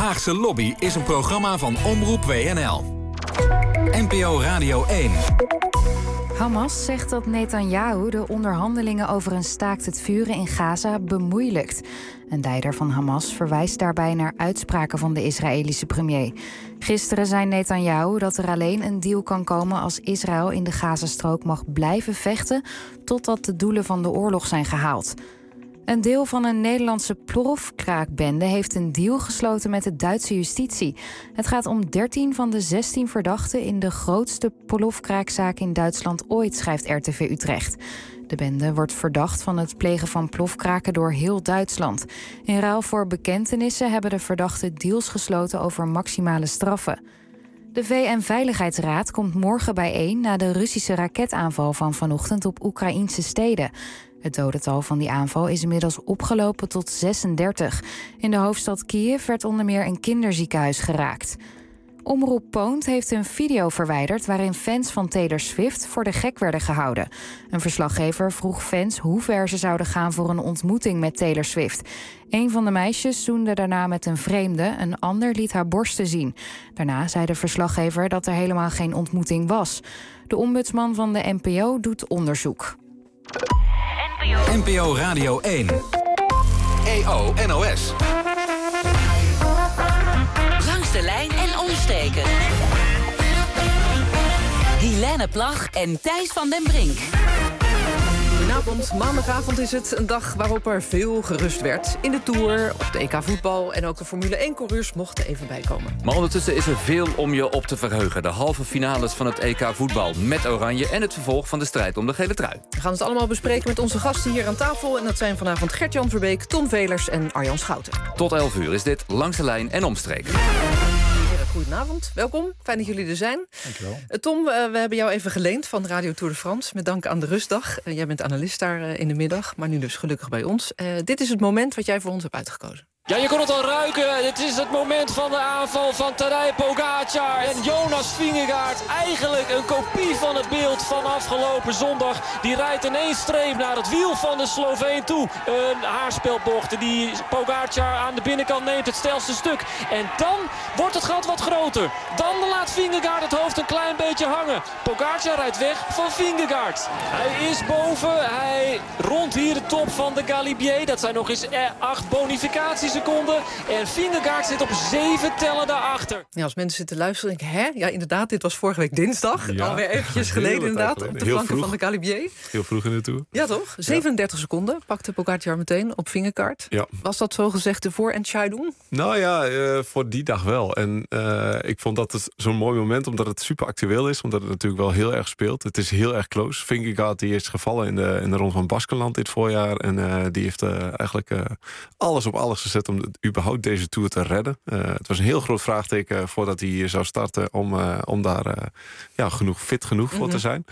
Haagse Lobby is een programma van Omroep WNL. NPO Radio 1. Hamas zegt dat Netanyahu de onderhandelingen over een staakt het vuren in Gaza bemoeilijkt. Een leider van Hamas verwijst daarbij naar uitspraken van de Israëlische premier. Gisteren zei Netanyahu dat er alleen een deal kan komen als Israël in de Gazastrook mag blijven vechten totdat de doelen van de oorlog zijn gehaald. Een deel van een Nederlandse plofkraakbende heeft een deal gesloten met de Duitse justitie. Het gaat om 13 van de 16 verdachten in de grootste plofkraakzaak in Duitsland ooit, schrijft RTV Utrecht. De bende wordt verdacht van het plegen van plofkraken door heel Duitsland. In ruil voor bekentenissen hebben de verdachten deals gesloten over maximale straffen. De VN-veiligheidsraad komt morgen bijeen na de Russische raketaanval van vanochtend op Oekraïnse steden. Het dodental van die aanval is inmiddels opgelopen tot 36. In de hoofdstad Kiev werd onder meer een kinderziekenhuis geraakt. Omroep Poont heeft een video verwijderd waarin fans van Taylor Swift voor de gek werden gehouden. Een verslaggever vroeg fans hoe ver ze zouden gaan voor een ontmoeting met Taylor Swift. Een van de meisjes zoende daarna met een vreemde, een ander liet haar borsten zien. Daarna zei de verslaggever dat er helemaal geen ontmoeting was. De ombudsman van de NPO doet onderzoek. NPO Radio 1. EO NOS. Langs de lijn en omsteken. Helene Plag en Thijs van den Brink. Goedenavond, maandagavond is het. Een dag waarop er veel gerust werd. In de Tour, op de EK voetbal en ook de Formule 1-coureurs mochten even bijkomen. Maar ondertussen is er veel om je op te verheugen. De halve finales van het EK voetbal met Oranje en het vervolg van de strijd om de gele trui. We gaan het allemaal bespreken met onze gasten hier aan tafel. En dat zijn vanavond Gert-Jan Verbeek, Tom Velers en Arjan Schouten. Tot 11 uur is dit Langs de Lijn en Omstreken. Goedenavond, welkom. Fijn dat jullie er zijn. Dankjewel. Tom, we hebben jou even geleend van Radio Tour de France. Met dank aan de rustdag. Jij bent analist daar in de middag, maar nu dus gelukkig bij ons. Dit is het moment wat jij voor ons hebt uitgekozen. Ja, je kon het al ruiken. Het is het moment van de aanval van Tadej Pogacar en Jonas Vingegaard. Eigenlijk een kopie van het beeld van afgelopen zondag. Die rijdt in één streep naar het wiel van de Sloveen toe. Een haarspelbocht die Pogacar aan de binnenkant neemt, het stelste stuk. En dan wordt het gat wat groter. Dan laat Vingegaard het hoofd een klein beetje hangen. Pogacar rijdt weg van Vingegaard. Hij is boven. Hij rondt hier de top van de Galibier. Dat zijn nog eens 8 bonificatieseconden. En Vingegaard zit op 7 tellen daarachter. Ja, als mensen zitten luisteren, denk ik, hè? Ja, inderdaad, dit was vorige week dinsdag. Ja, alweer eventjes geleden inderdaad, op de flanken van de Galibier. Heel vroeg in de Tour. Ja, toch? 37 seconden pakte Pogacar meteen op Vingegaard. Ja. Was dat zogezegd de voor- en try-doen? Nou ja, voor die dag wel. En ik vond dat het zo'n mooi moment, omdat het super actueel is. Omdat het natuurlijk wel heel erg speelt. Het is heel erg close. Vingegaard die is gevallen in de Ronde van Baskenland dit voorjaar. En die heeft eigenlijk alles op alles gezet om überhaupt deze Tour te redden. Het was een heel groot vraagteken voordat hij zou starten om daar fit genoeg voor te zijn.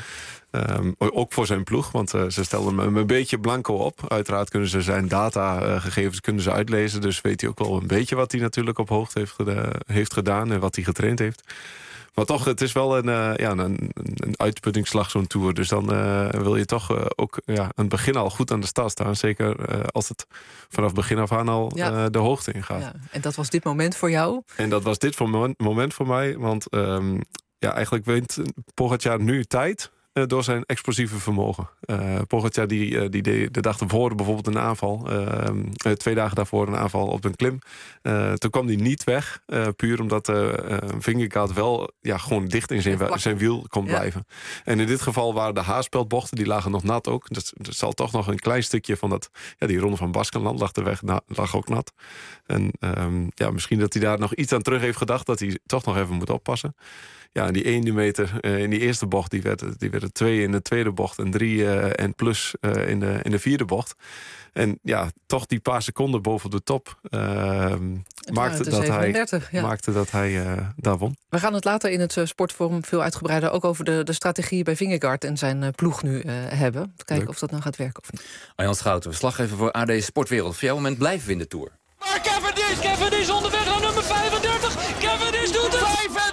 Ook voor zijn ploeg, want ze stelden hem een beetje blanco op. Uiteraard kunnen ze zijn datagegevens uitlezen. Dus weet hij ook wel een beetje wat hij natuurlijk op hoogte heeft gedaan en wat hij getraind heeft. Maar toch, het is wel een uitputtingsslag, zo'n Tour. Dus dan wil je toch ook aan het begin al goed aan de start staan. Zeker als het vanaf begin af aan al de hoogte ingaat. Ja. En dat was dit moment voor jou? En dat was dit moment voor mij. Want eigenlijk wint Pogacar nu tijd door zijn explosieve vermogen. Pogacar die deed de dag ervoor bijvoorbeeld een aanval. 2 dagen daarvoor een aanval op een klim. Toen kwam hij niet weg. Puur omdat Vingegaard wel gewoon dicht in zijn wiel kon blijven. En in dit geval waren de haarspeldbochten, die lagen nog nat ook. Dat zal toch nog een klein stukje van die Ronde van Baskenland lag de weg lag ook nat. En misschien dat hij daar nog iets aan terug heeft gedacht, dat hij toch nog even moet oppassen. Ja, die 1 meter in die eerste bocht, die werden 2 in de tweede bocht en 3 en plus in de vierde bocht. En ja, toch die paar seconden boven de top maakte dat hij daar won. We gaan het later in het sportforum veel uitgebreider ook over de strategie bij Vingegaard en zijn ploeg nu hebben. Kijken of dat nou gaat werken of niet. Arjan Schouten, verslaggever voor AD Sportwereld. Voor jouw moment blijven we in de Tour. Maar Cavendish onderweg naar nummer 35. Cavendish doet het.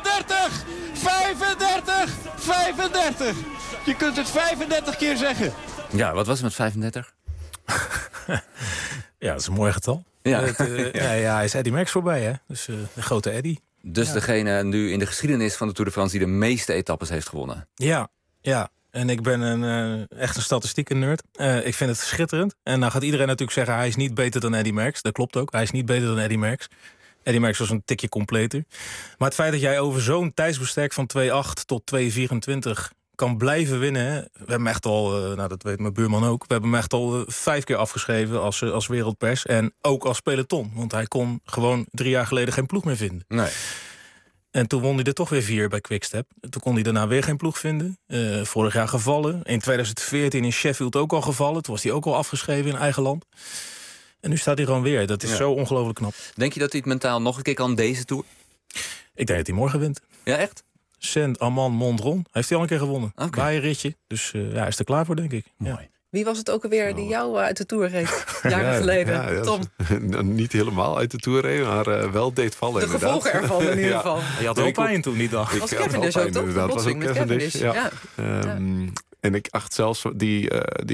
35. Je kunt het 35 keer zeggen. Ja, wat was het met 35? Ja, dat is een mooi getal. Ja. Hij is Eddy Merckx voorbij, hè? Dus de grote Eddy. Dus degene nu in de geschiedenis van de Tour de France... die de meeste etappes heeft gewonnen. Ja. En ik ben echt een statistieken nerd. Ik vind het schitterend. En dan gaat iedereen natuurlijk zeggen... hij is niet beter dan Eddy Merckx. Dat klopt ook. Hij is niet beter dan Eddy Merckx. Eddy Merckx was een tikje completer. Maar het feit dat jij over zo'n tijdsbestek van 2.8 tot 2.24... kan blijven winnen. Hè? We hebben hem echt al, dat weet mijn buurman ook... we hebben hem echt al 5 keer afgeschreven als wereldpers. En ook als peloton. Want hij kon gewoon 3 jaar geleden geen ploeg meer vinden. Nee. En toen won hij er toch weer 4 bij Quickstep. Toen kon hij daarna weer geen ploeg vinden. Vorig jaar gevallen. In 2014 in Sheffield ook al gevallen. Toen was hij ook al afgeschreven in eigen land. En nu staat hij gewoon weer. Dat is zo ongelooflijk knap. Denk je dat hij het mentaal nog een keer kan deze Tour? Ik denk dat hij morgen wint. Ja, echt? Saint-Amand-Mondron. Heeft hij al een keer gewonnen. Okay. Baaienritje. Dus hij is er klaar voor, denk ik. Mooi. Ja. Wie was het ook alweer die jou uit de Tour reed? Jaren geleden, Tom. Niet helemaal uit de Tour reed, maar wel deed vallen. De inderdaad. gevolgen ervan in ieder geval. Je had wel pijn toen die dag. Was Cavendish ook, toch? Dat was ook Cavendish. Ja. Ja. En ik acht zelfs die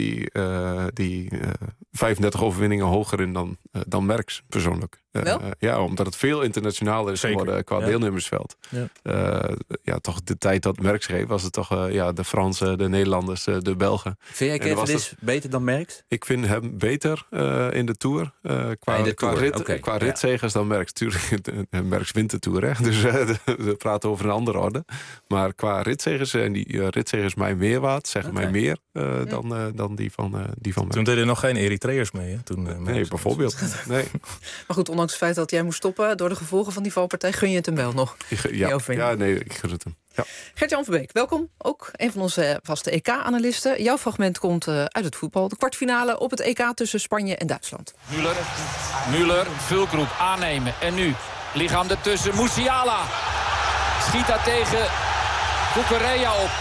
35 overwinningen hoger in dan Merckx, persoonlijk. Ja, omdat het veel internationaler is geworden qua deelnemersveld. Ja. Toch de tijd dat Merckx reed, was het toch de Fransen, de Nederlanders, de Belgen. Vind jij Cavendish beter dan Merckx? Ik vind hem beter in de Tour. Qua ritzegers dan Merckx. Tuurlijk, Merckx wint de Tour, hè? Dus we praten over een andere orde. Maar qua ritzegers, en die ritzegers mij meer waard, zeggen mij meer dan die van Merckx. Toen deden er nog geen Eritreërs mee, hè? Nee, bijvoorbeeld. Nee. Maar goed, ondanks het feit dat jij moest stoppen door de gevolgen van die valpartij, gun je het hem wel nog? Nee, ik gun het hem. Ja. Gert-Jan Verbeek, welkom. Ook een van onze vaste EK-analisten. Jouw fragment komt uit het voetbal. De kwartfinale op het EK tussen Spanje en Duitsland. Müller, Vulkroep aannemen. En nu, lichaam ertussen, Musiala. Schiet daar tegen Cucurella op.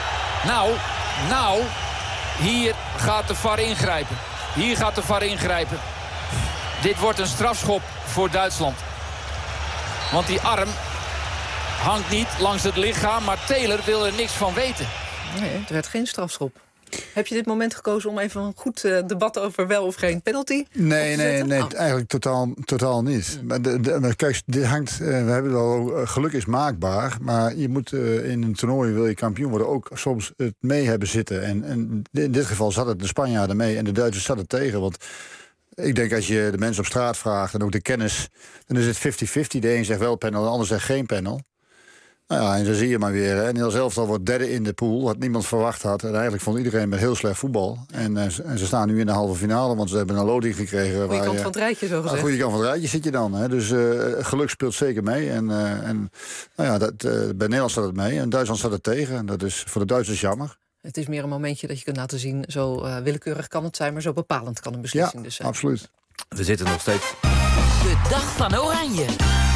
Nou, hier gaat de VAR ingrijpen. Dit wordt een strafschop voor Duitsland. Want die arm hangt niet langs het lichaam, maar Taylor wil er niks van weten. Nee, het werd geen strafschop. Heb je dit moment gekozen om even een goed debat over wel of geen penalty? Nee, eigenlijk totaal niet. Maar kijk, dit hangt. We hebben het al, geluk is maakbaar, maar je moet in een toernooi, wil je kampioen worden, ook soms het mee hebben zitten. En in dit geval zat het de Spanjaarden mee en de Duitsers zaten tegen. Want ik denk als je de mensen op straat vraagt en ook de kennis, dan is het 50-50. De een zegt wel panel, de ander zegt geen panel. Nou ja, en zo zie je maar weer. Hè. Nederland elftal wordt derde in de pool, wat niemand verwacht had. En eigenlijk vond iedereen met heel slecht voetbal. En ze staan nu in de halve finale, want ze hebben een loting gekregen. Goede kant van het rijtje, zo gezegd. Goede kant van het rijtje zit je dan. Hè. Dus geluk speelt zeker mee. En bij Nederland staat het mee en Duitsland staat het tegen. En dat is voor de Duitsers jammer. Het is meer een momentje dat je kunt laten zien, zo willekeurig kan het zijn, maar zo bepalend kan een beslissing dus zijn. Absoluut. We zitten nog steeds... De dag van Oranje.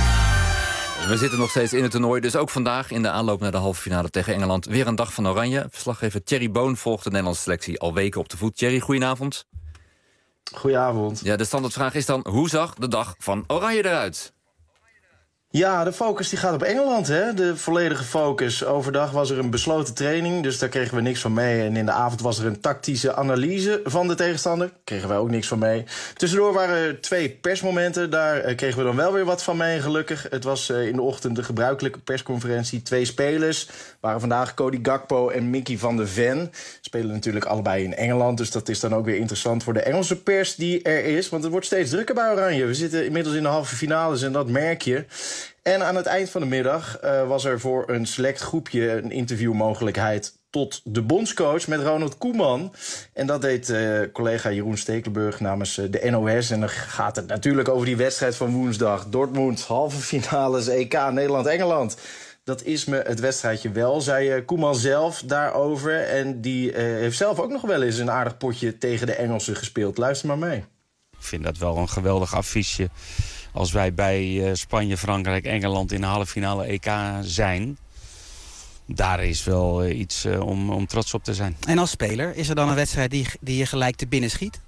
We zitten nog steeds in het toernooi, dus ook vandaag in de aanloop naar de halve finale tegen Engeland weer een dag van Oranje. Verslaggever Thierry Boon volgt de Nederlandse selectie al weken op de voet. Thierry, goedenavond. Goedenavond. Ja, de standaardvraag is dan, hoe zag de dag van Oranje eruit? Ja, de focus die gaat op Engeland, hè? De volledige focus. Overdag was er een besloten training, dus daar kregen we niks van mee. En in de avond was er een tactische analyse van de tegenstander. Kregen wij ook niks van mee. Tussendoor waren er 2 persmomenten. Daar kregen we dan wel weer wat van mee, gelukkig. Het was in de ochtend de gebruikelijke persconferentie. 2 spelers waren vandaag Cody Gakpo en Mickey van de Ven. Spelen natuurlijk allebei in Engeland, dus dat is dan ook weer interessant voor de Engelse pers die er is. Want het wordt steeds drukker bij Oranje. We zitten inmiddels in de halve finales en dat merk je. En aan het eind van de middag was er voor een select groepje een interviewmogelijkheid tot de bondscoach met Ronald Koeman. En dat deed collega Jeroen Stekelenburg namens de NOS. En dan gaat het natuurlijk over die wedstrijd van woensdag. Dortmund, halve finales, EK, Nederland-Engeland. Dat is me het wedstrijdje wel, zei Koeman zelf daarover. En die heeft zelf ook nog wel eens een aardig potje tegen de Engelsen gespeeld. Luister maar mee. Ik vind dat wel een geweldig affiche. Als wij bij Spanje, Frankrijk, Engeland in de halve finale EK zijn. Daar is wel iets om trots op te zijn. En als speler, is er dan een wedstrijd die je gelijk te binnen schiet?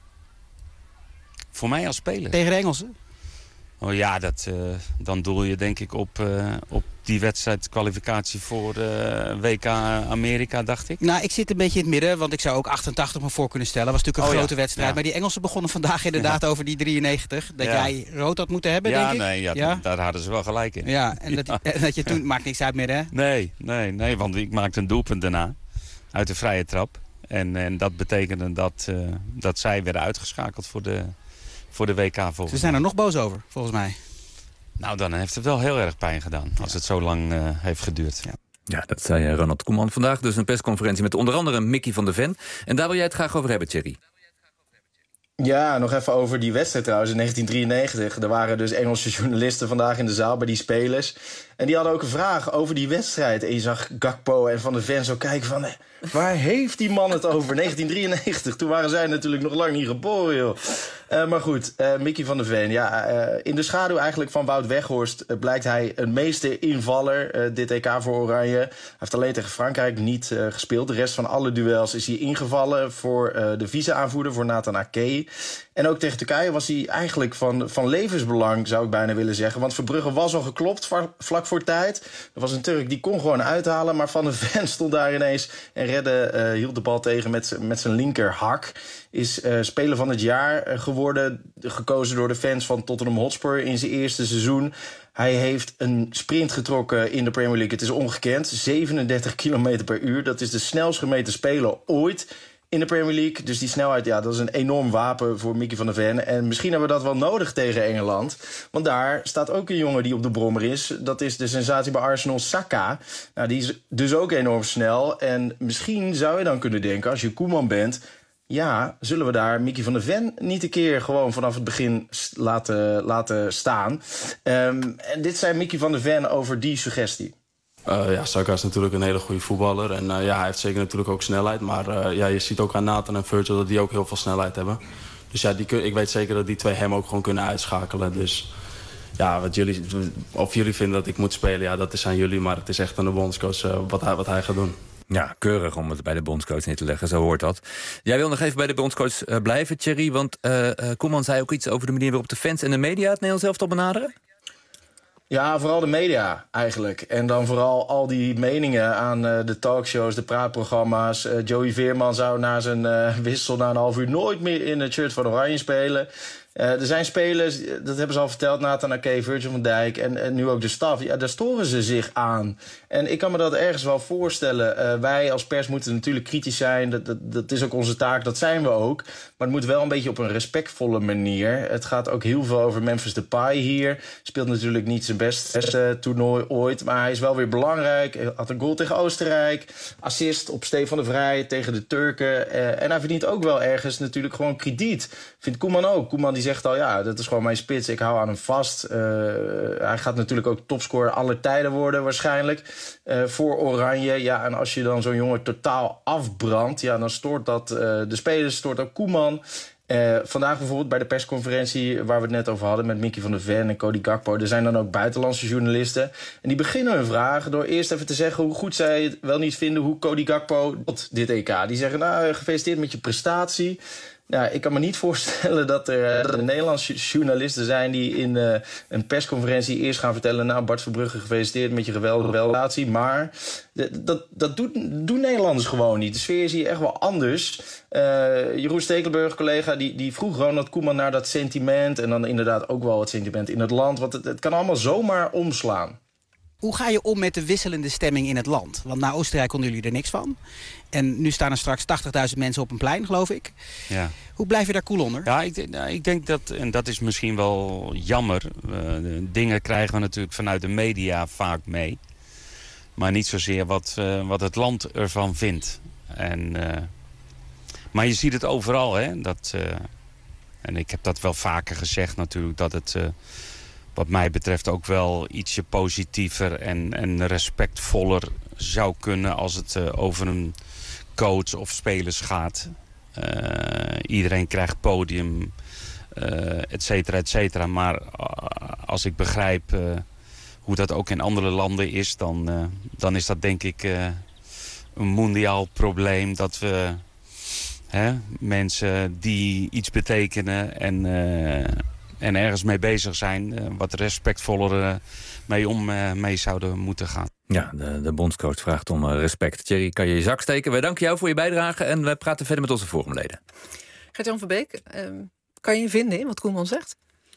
Voor mij als speler? Tegen de Engelsen? Oh ja, dan doel je denk ik op die wedstrijdkwalificatie voor WK Amerika, dacht ik. Nou, ik zit een beetje in het midden, want ik zou ook 88 me voor kunnen stellen. Was natuurlijk een grote wedstrijd. Ja. Maar die Engelsen begonnen vandaag inderdaad over die 93. Dat jij rood had moeten hebben, denk ik. Nee, daar hadden ze wel gelijk in. Ja, en dat je toen... Maakt niks uit meer, hè? Nee, want ik maakte een doelpunt daarna. Uit de vrije trap. En dat betekende dat zij werden uitgeschakeld voor de WK volgende. Ze zijn er nog boos over, volgens mij. Nou, dan heeft het wel heel erg pijn gedaan. Als het zo lang heeft geduurd. Ja, dat zei Ronald Koeman vandaag. Dus een persconferentie met onder andere Mickey van der Ven. En daar wil jij het graag over hebben, Thierry. Ja, nog even over die wedstrijd trouwens in 1993. Er waren dus Engelse journalisten vandaag in de zaal bij die spelers. En die hadden ook een vraag over die wedstrijd. En je zag Gakpo en Van der Ven zo kijken van... waar heeft die man het over? 1993, toen waren zij natuurlijk nog lang niet geboren, joh. Maar goed, Mickey van der Ven. Ja, in de schaduw eigenlijk van Wout Weghorst blijkt hij een meester invaller. Dit EK voor Oranje. Hij heeft alleen tegen Frankrijk niet gespeeld. De rest van alle duels is hij ingevallen voor de vice-aanvoerder, voor Nathan Ake. En ook tegen Turkije was hij eigenlijk van levensbelang, zou ik bijna willen zeggen. Want Verbrugge was al geklopt vlak voor tijd. Er was een Turk, die kon gewoon uithalen. Maar Van der Ven stond daar ineens en hield de bal tegen met zijn linkerhak. Is speler van het jaar geworden. Gekozen door de fans van Tottenham Hotspur in zijn eerste seizoen. Hij heeft een sprint getrokken in de Premier League. Het is ongekend. 37 km per uur. Dat is de snelst gemeten speler ooit in de Premier League. Dus die snelheid, ja, dat is een enorm wapen voor Mickey van der Ven. En misschien hebben we dat wel nodig tegen Engeland. Want daar staat ook een jongen die op de brommer is. Dat is de sensatie bij Arsenal, Saka. Nou, die is dus ook enorm snel. En misschien zou je dan kunnen denken, als je Koeman bent... ja, zullen we daar Mickey van der Ven niet een keer gewoon vanaf het begin laten staan. En dit zei Mickey van der Ven over die suggestie. Saka is natuurlijk een hele goede voetballer. En hij heeft zeker natuurlijk ook snelheid. Maar je ziet ook aan Nathan en Virgil dat die ook heel veel snelheid hebben. Dus ja, ik weet zeker dat die twee hem ook gewoon kunnen uitschakelen. Dus ja, of jullie vinden dat ik moet spelen, ja, dat is aan jullie. Maar het is echt aan de bondscoach wat hij gaat doen. Ja, keurig om het bij de bondscoach neer te leggen, zo hoort dat. Jij wil nog even bij de bondscoach blijven, Thierry. Want Koeman zei ook iets over de manier waarop de fans en de media het Nederlands elftal benaderen. Ja, vooral de media eigenlijk. En dan vooral al die meningen aan de talkshows, de praatprogramma's. Joey Veerman zou na zijn wissel na een half uur nooit meer in het shirt van Oranje spelen. Er zijn spelers, dat hebben ze al verteld, Nathan Ake, Virgil van Dijk en nu ook de staf. Ja, daar storen ze zich aan. En ik kan me dat ergens wel voorstellen. Wij als pers moeten natuurlijk kritisch zijn. Dat is ook onze taak, dat zijn we ook. Maar het moet wel een beetje op een respectvolle manier. Het gaat ook heel veel over Memphis Depay hier. Speelt natuurlijk niet zijn beste toernooi ooit. Maar hij is wel weer belangrijk. Hij had een goal tegen Oostenrijk. Assist op Stefan de Vrij tegen de Turken. En hij verdient ook wel ergens natuurlijk gewoon krediet. Vindt Koeman ook. Koeman die zegt al, ja, dat is gewoon mijn spits. Ik hou aan hem vast. Hij gaat natuurlijk ook topscorer aller tijden worden waarschijnlijk. Voor Oranje. Ja, en als je dan zo'n jongen totaal afbrandt, ja, dan stoort dat de spelers, stoort ook Koeman. Vandaag bijvoorbeeld bij de persconferentie waar we het net over hadden met Mickey van der Ven en Cody Gakpo. Er zijn dan ook buitenlandse journalisten. En die beginnen hun vraag door eerst even te zeggen hoe goed zij het wel niet vinden hoe Cody Gakpo tot dit EK. Die zeggen, nou, gefeliciteerd met je prestatie. Nou, ik kan me niet voorstellen dat er Nederlandse journalisten zijn die in een persconferentie eerst gaan vertellen, nou, Bart Verbrugge, gefeliciteerd met je geweldige prestatie. Maar dat doen Nederlanders gewoon niet. De sfeer is hier echt wel anders. Jeroen Stekelenburg, collega, die vroeg Ronald Koeman naar dat sentiment en dan inderdaad ook wel het sentiment in het land. Want het kan allemaal zomaar omslaan. Hoe ga je om met de wisselende stemming in het land? Want na Oostenrijk konden jullie er niks van. En nu staan er straks 80.000 mensen op een plein, geloof ik. Ja. Hoe blijf je daar cool onder? Ja, ik denk dat, en dat is misschien wel jammer, dingen krijgen we natuurlijk vanuit de media vaak mee. Maar niet zozeer wat het land ervan vindt. Maar je ziet het overal, hè. En ik heb dat wel vaker gezegd natuurlijk, dat het wat mij betreft ook wel ietsje positiever en respectvoller zou kunnen als het over een coach of spelers gaat. Iedereen krijgt podium, et cetera, et cetera. Maar als ik begrijp hoe dat ook in andere landen is, dan is dat denk ik een mondiaal probleem. Dat we mensen die iets betekenen en en ergens mee bezig zijn, wat respectvoller mee zouden moeten gaan. Ja, de bondscoach vraagt om respect. Thierry, kan je je zak steken? Wij danken jou voor je bijdrage en we praten verder met onze forumleden. Gert-Jan Verbeek, kan je je vinden in wat Koeman zegt?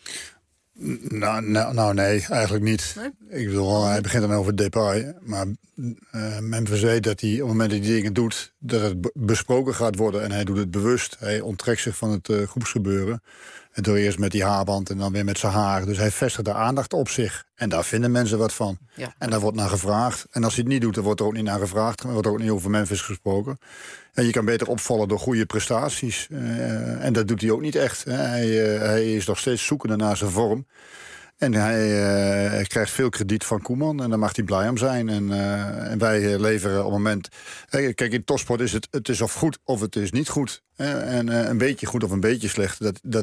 Nou, nee, eigenlijk niet. Nee? Ik bedoel, hij begint dan over Depay. Maar Memphis weet dat hij op het moment dat hij dingen doet, dat het besproken gaat worden. En hij doet het bewust. Hij onttrekt zich van het groepsgebeuren. En door eerst met die haarband en dan weer met zijn haar. Dus hij vestigt de aandacht op zich. En daar vinden mensen wat van. Ja. En daar wordt naar gevraagd. En als hij het niet doet, dan wordt er ook niet naar gevraagd. Er wordt ook niet over Memphis gesproken. En je kan beter opvallen door goede prestaties. En dat doet hij ook niet echt. Hij is nog steeds zoekende naar zijn vorm. En hij krijgt veel krediet van Koeman. En daar mag hij blij om zijn. En wij leveren op het moment... Kijk, in topsport is het is of goed of het is niet goed. En een beetje goed of een beetje slecht,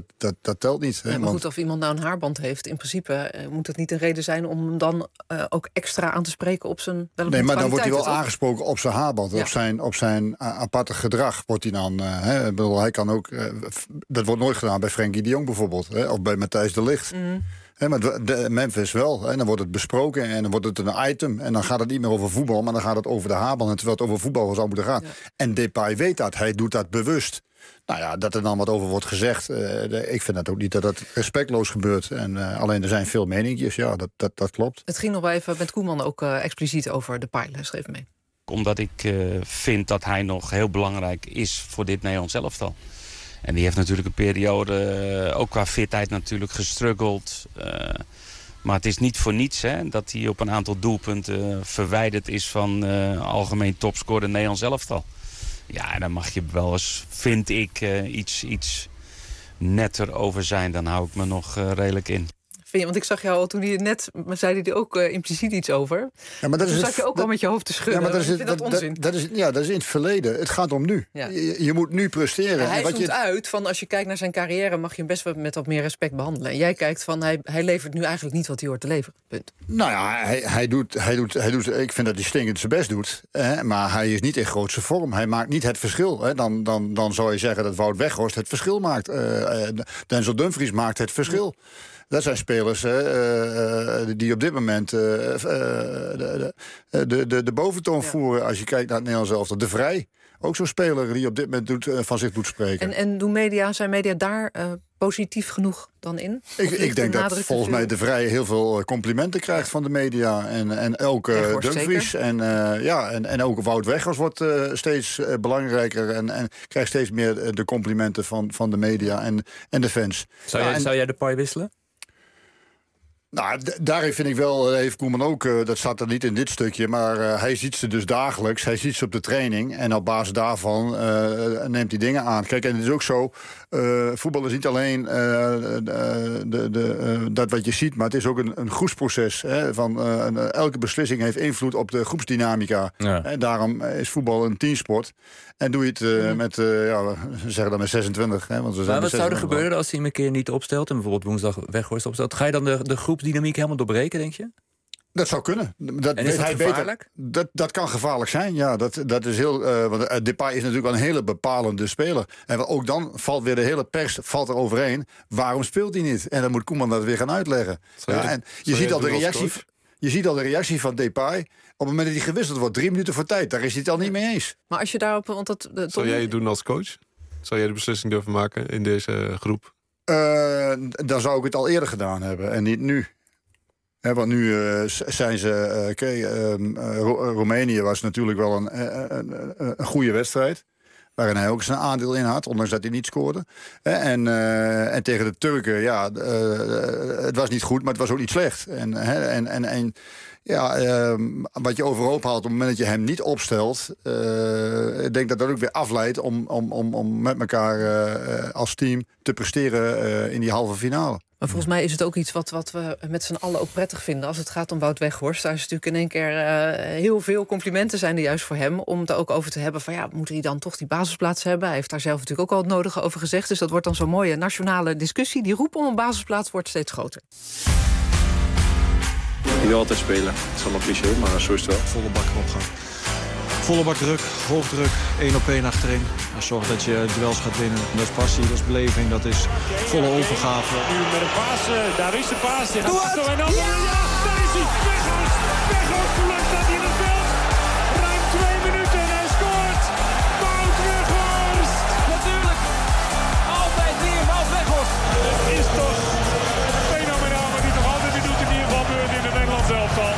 dat telt niet. Ja, maar goed, of iemand nou een haarband heeft... in principe moet het niet een reden zijn om hem dan ook extra aan te spreken op zijn... Nee, maar dan wordt hij wel aangesproken op zijn haarband. Ja. Op zijn aparte gedrag wordt hij dan... Ik bedoel, hij kan ook... dat wordt nooit gedaan bij Frenkie de Jong bijvoorbeeld. Of bij Matthijs de Ligt. Mm. Maar Memphis wel. En dan wordt het besproken en dan wordt het een item. En dan gaat het niet meer over voetbal, maar dan gaat het over de haarband. Terwijl het over voetbal zou moeten gaan. Ja. En Depay weet dat. Hij doet dat bewust. Nou ja, dat er dan wat over wordt gezegd. Ik vind dat ook niet dat het respectloos gebeurt. En alleen er zijn veel meninkjes. Ja, dat klopt. Het ging nog wel even met Koeman ook expliciet over Depay. Schreef mee. Omdat ik vind dat hij nog heel belangrijk is voor dit Nederlands elftal. En die heeft natuurlijk een periode, ook qua fitheid natuurlijk, gestruggeld. Maar het is niet voor niets dat hij op een aantal doelpunten verwijderd is van algemeen topscorer Nederlands elftal. Ja, en dan mag je wel eens, vind ik, iets netter over zijn. Dan hou ik me nog redelijk in. Want ik zag jou al toen hij net, maar zei hij er ook impliciet iets over. Ja, maar toen zag je ook al met je hoofd te schudden. Ja, maar vind dat onzin? Dat is in het verleden. Het gaat om nu. Ja. Je moet nu presteren. Ja, hij zoomt uit van als je kijkt naar zijn carrière mag je hem best wel met wat meer respect behandelen. En jij kijkt van hij levert nu eigenlijk niet wat hij hoort te leveren. Punt. Nou ja, hij doet. Ik vind dat hij stinkend zijn best doet. Maar hij is niet in grootste vorm. Hij maakt niet het verschil. Dan zou je zeggen dat Wout Weghorst het verschil maakt. Denzel Dumfries maakt het verschil. Dat zijn spelers die op dit moment de boventoon voeren. Als je kijkt naar het Nederlands elftal. De Vrij, ook zo'n speler die op dit moment van zich doet spreken. En zijn media daar positief genoeg dan in? Ik denk dat volgens mij De Vrij heel veel complimenten krijgt van de media. En ook Dumfries. En ook Wout Weghorst wordt steeds belangrijker. En krijgt steeds meer de complimenten van de media en de fans. Zou jij Depay wisselen? Nou, daarin vind ik wel, heeft Koeman ook, dat staat er niet in dit stukje... maar hij ziet ze dus dagelijks, hij ziet ze op de training... en op basis daarvan neemt hij dingen aan. Kijk, en het is ook zo, voetbal is niet alleen dat wat je ziet... maar het is ook een groepsproces. Elke beslissing heeft invloed op de groepsdynamica. Ja. Daarom is voetbal een teamsport. En doe je het met, we zeggen dan met 26. Want we zijn wat zou er gebeuren als hij hem een keer niet opstelt... en bijvoorbeeld woensdag Weghorst opstelt? Ga je dan de groepsdynamiek helemaal doorbreken, denk je? Dat zou kunnen. En is dat gevaarlijk? Dat kan gevaarlijk zijn, ja. Dat is heel, want Depay is natuurlijk een hele bepalende speler. En ook dan valt weer de hele pers er overheen. Waarom speelt hij niet? En dan moet Koeman dat weer gaan uitleggen. Je ziet al de reactie van Depay... op het moment dat hij gewisseld wordt, 3 minuten voor tijd. Daar is hij het al niet mee eens. Maar als je daarop... Zou jij het doen als coach? Zou jij de beslissing durven maken in deze groep? Dan zou ik het al eerder gedaan hebben en niet nu. Want nu zijn ze... Roemenië was natuurlijk wel een goede wedstrijd. Waarin hij ook zijn aandeel in had, ondanks dat hij niet scoorde. En tegen de Turken, het was niet goed, maar het was ook niet slecht. Wat je overhoop haalt op het moment dat je hem niet opstelt... ik denk dat ook weer afleidt om met elkaar als team te presteren in die halve finale. Maar volgens mij is het ook iets wat we met z'n allen ook prettig vinden... als het gaat om Wout Weghorst. Daar is natuurlijk in één keer heel veel complimenten zijn er juist voor hem... om het ook over te hebben van moet hij dan toch die basisplaats hebben? Hij heeft daar zelf natuurlijk ook al het nodige over gezegd. Dus dat wordt dan zo'n mooie nationale discussie. Die roep om een basisplaats wordt steeds groter. Je wil altijd spelen. Het is allemaal cliché, maar zo is het wel. Volle bak op gaan. Volle bak druk, hoogdruk, 1-op-1 achterin. En zorg dat je duels gaat winnen. Dat is passie, dat is beleving, dat is volle overgave. Nu met een paas, daar is de paas. Doe het! Ja, daar is hij. Weghorst. Weghorst verlangt dat in het veld. Ruim 2 minuten en hij scoort. Wout Weghorst. Natuurlijk. Altijd weer Wout Weghorst. Het is toch fenomenaal wat hij nog altijd weer doet in ieder geval beurt in het Nederlands elftal.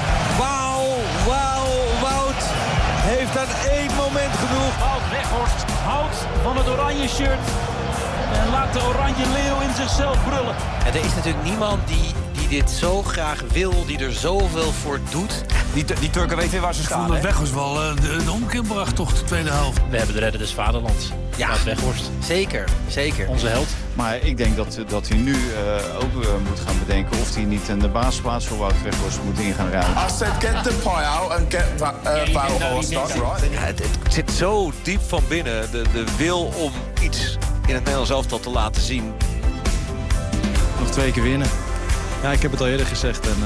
Wout heeft aan 1 moment genoeg. Wout Weghorst houdt van het oranje shirt. En laat de oranje leeuw in zichzelf brullen. En er is natuurlijk niemand die dit zo graag wil, die er zoveel voor doet. Die Turken weten weer waar ze staan. Ik vond dat Weghorst wel de omkeer bracht, toch, de tweede helft. We hebben de redder des vaderlands. Ja, Wout Weghorst. Zeker. Onze held. Maar ik denk dat hij nu ook moet gaan bedenken of hij niet in de basisplaats voor Wout Weghorst moet in gaan ruilen. I said get the pie out and get Wout Horst, right? Ja, het zit zo diep van binnen. De wil om iets in het Nederlands elftal te laten zien. Nog 2 keer winnen. Ja, ik heb het al eerder gezegd. En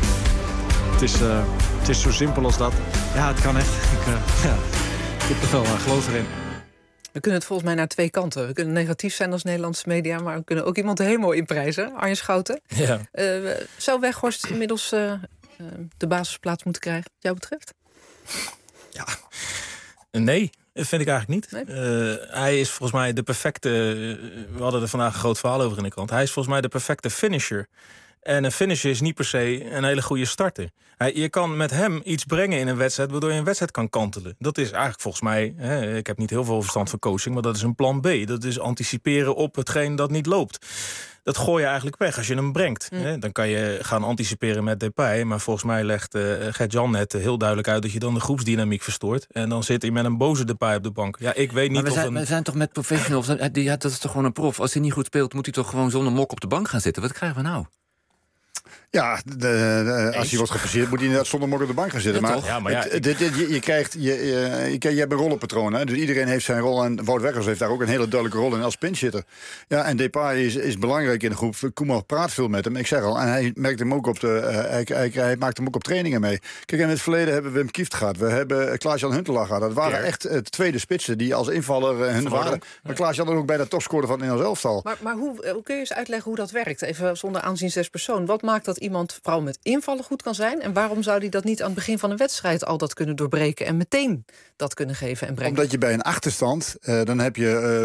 het is zo simpel als dat. Ja, het kan echt. Ik heb er wel geloof erin. We kunnen het volgens mij naar 2 kanten. We kunnen negatief zijn als Nederlandse media, maar we kunnen ook iemand helemaal inprijzen. Arjen Schouten. Ja. Zou Weghorst inmiddels de basisplaats moeten krijgen, wat jou betreft? Nee, dat vind ik eigenlijk niet. Nee? Hij is volgens mij de perfecte... we hadden er vandaag een groot verhaal over in de krant. Hij is volgens mij de perfecte finisher. En een finisher is niet per se een hele goede starter. Je kan met hem iets brengen in een wedstrijd, waardoor je een wedstrijd kan kantelen. Dat is eigenlijk volgens mij... ik heb niet heel veel verstand van coaching, maar dat is een plan B. Dat is anticiperen op hetgeen dat niet loopt. Dat gooi je eigenlijk weg als je hem brengt. Dan kan je gaan anticiperen met Depay. Maar volgens mij legt Gert-Jan net heel duidelijk uit dat je dan de groepsdynamiek verstoort. En dan zit hij met een boze Depay op de bank. Ja, ik weet niet we zijn toch met professionals... dat is toch gewoon een prof. Als hij niet goed speelt, moet hij toch gewoon zonder mok op de bank gaan zitten. Wat krijgen we nou? Ja, als hij wordt gepasseerd, moet hij inderdaad zonder mok op de bank gaan zitten. Je hebt een rollenpatroon. Hè? Dus iedereen heeft zijn rol. En Wout Weghorst heeft daar ook een hele duidelijke rol in als pinchitter. Ja, en Depay is belangrijk in de groep. Koeman praat veel met hem, ik zeg al. En hij merkt hem ook hij maakt hem ook op trainingen mee. Kijk, in het verleden hebben we Wim Kieft gehad. We hebben Klaas-Jan Huntelaar gehad. Dat waren echt tweede spitsen die als invaller hun waren. Maar Klaas-Jan ook bij de topscorer van het Nederlands elftal. Maar hoe kun je eens uitleggen hoe dat werkt? Even zonder aanzien des persoon. Wat maakt dat iemand vooral met invallen goed kan zijn? En waarom zou hij dat niet aan het begin van een wedstrijd al dat kunnen doorbreken en meteen dat kunnen geven en brengen? Omdat je bij een achterstand, dan heb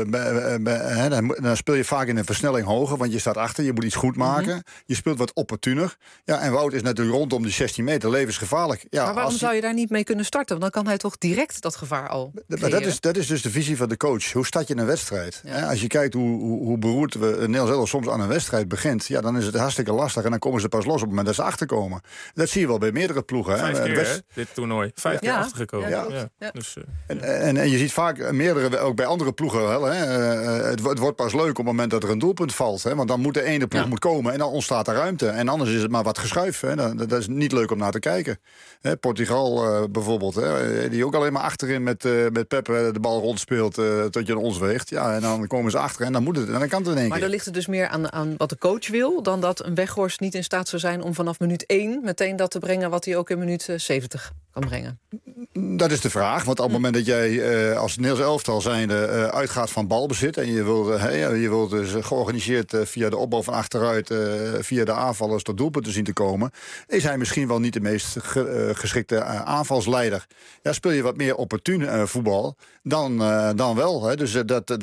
je, dan speel je vaak in een versnelling hoger, want je staat achter, je moet iets goed maken. Je speelt wat opportuner. Ja, en Wout is natuurlijk rondom de 16 meter levensgevaarlijk. Ja, maar waarom zou je daar niet mee kunnen starten? Want dan kan hij toch direct dat gevaar al creëren? Dat is dus de visie van de coach. Hoe start je een wedstrijd? Ja. Als je kijkt hoe beroerd Nederland zelf soms aan een wedstrijd begint, ja, dan is het hartstikke lastig en dan komen ze pas los op het moment dat ze achterkomen. Dat zie je wel bij meerdere ploegen. 5 keer, dit toernooi. 5 keer achtergekomen. Ja. Dus, en je ziet vaak meerdere, ook bij andere ploegen wel. Het wordt pas leuk op het moment dat er een doelpunt valt. Hè? Want dan moet de ene ploeg moet komen en dan ontstaat er ruimte. En anders is het maar wat geschuif. Hè? Dat is niet leuk om naar te kijken. Portugal bijvoorbeeld, die ook alleen maar achterin met Pep de bal rondspeelt tot je ons weegt. Ja, en dan komen ze achter en dan moet het. En dan kan het in één keer. Maar dan ligt het dus meer aan wat de coach wil, dan dat een Weghorst niet in staat zou zijn om vanaf minuut 1 meteen dat te brengen wat hij ook in minuut 70 kan brengen. Dat is de vraag. Want op het moment dat jij als Nederlands elftal zijnde uitgaat van balbezit en je wilt dus georganiseerd via de opbouw van achteruit, via de aanvallers tot doelpunten zien te komen, is hij misschien wel niet de meest geschikte aanvalsleider. Ja, speel je wat meer opportun voetbal, dan wel. Hè. Dus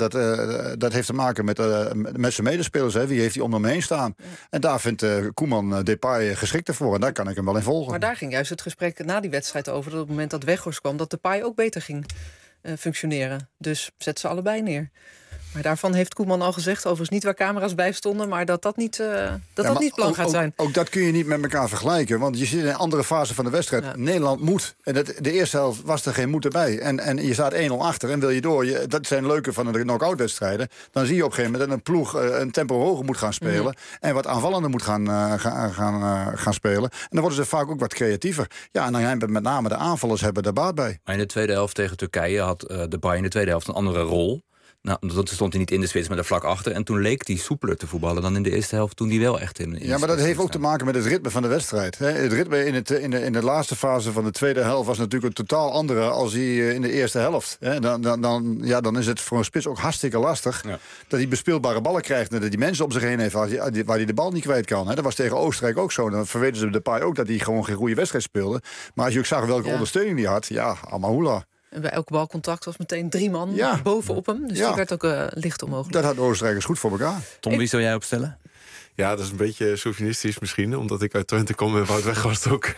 dat heeft te maken met zijn medespelers. Hè. Wie heeft hij om hem heen staan? Ja. En daar vindt Koeman Depay geschikt ervoor. En daar kan ik hem wel in volgen. Maar daar ging juist het gesprek na die wedstrijd over, dat op het moment dat Weghorst kwam, dat Depay ook beter ging functioneren. Dus zet ze allebei neer. Maar daarvan heeft Koeman al gezegd, overigens niet waar camera's bij stonden, maar dat niet plan gaat zijn. Ook dat kun je niet met elkaar vergelijken, want je zit in een andere fase van de wedstrijd. Ja. Nederland moet. En de eerste helft was er geen moed erbij. En je staat 1-0 achter en wil je door. Dat zijn leuke van de knock-out wedstrijden. Dan zie je op een gegeven moment dat een ploeg een tempo hoger moet gaan spelen en wat aanvallender moet gaan spelen. En dan worden ze vaak ook wat creatiever. Ja, en dan hebben met name de aanvallers hebben daar baat bij. Maar in de tweede helft tegen Turkije had Depay in de tweede helft een andere rol. Nou, toen stond hij niet in de spits, maar er vlak achter. En toen leek hij soepeler te voetballen dan in de eerste helft, toen hij wel echt in ja, maar dat heeft ook te maken met het ritme van de wedstrijd. Het ritme in de laatste fase van de tweede helft was natuurlijk een totaal andere als hij in de eerste helft. Dan is het voor een spits ook hartstikke lastig dat hij bespeelbare ballen krijgt en dat hij mensen om zich heen heeft waar hij de bal niet kwijt kan. Dat was tegen Oostenrijk ook zo. Dan verweten ze Depay ook dat hij gewoon geen goede wedstrijd speelde. Maar als je ook zag welke ondersteuning hij had, Amahula. En bij elk balcontact was meteen 3 man bovenop hem. Dus die werd ook licht onmogelijk. Dat had Oostenrijkers goed voor elkaar. Tom, wie zou jij opstellen? Ja, dat is een beetje chauvinistisch misschien, omdat ik uit Twente kom en Wout Weghorst ook.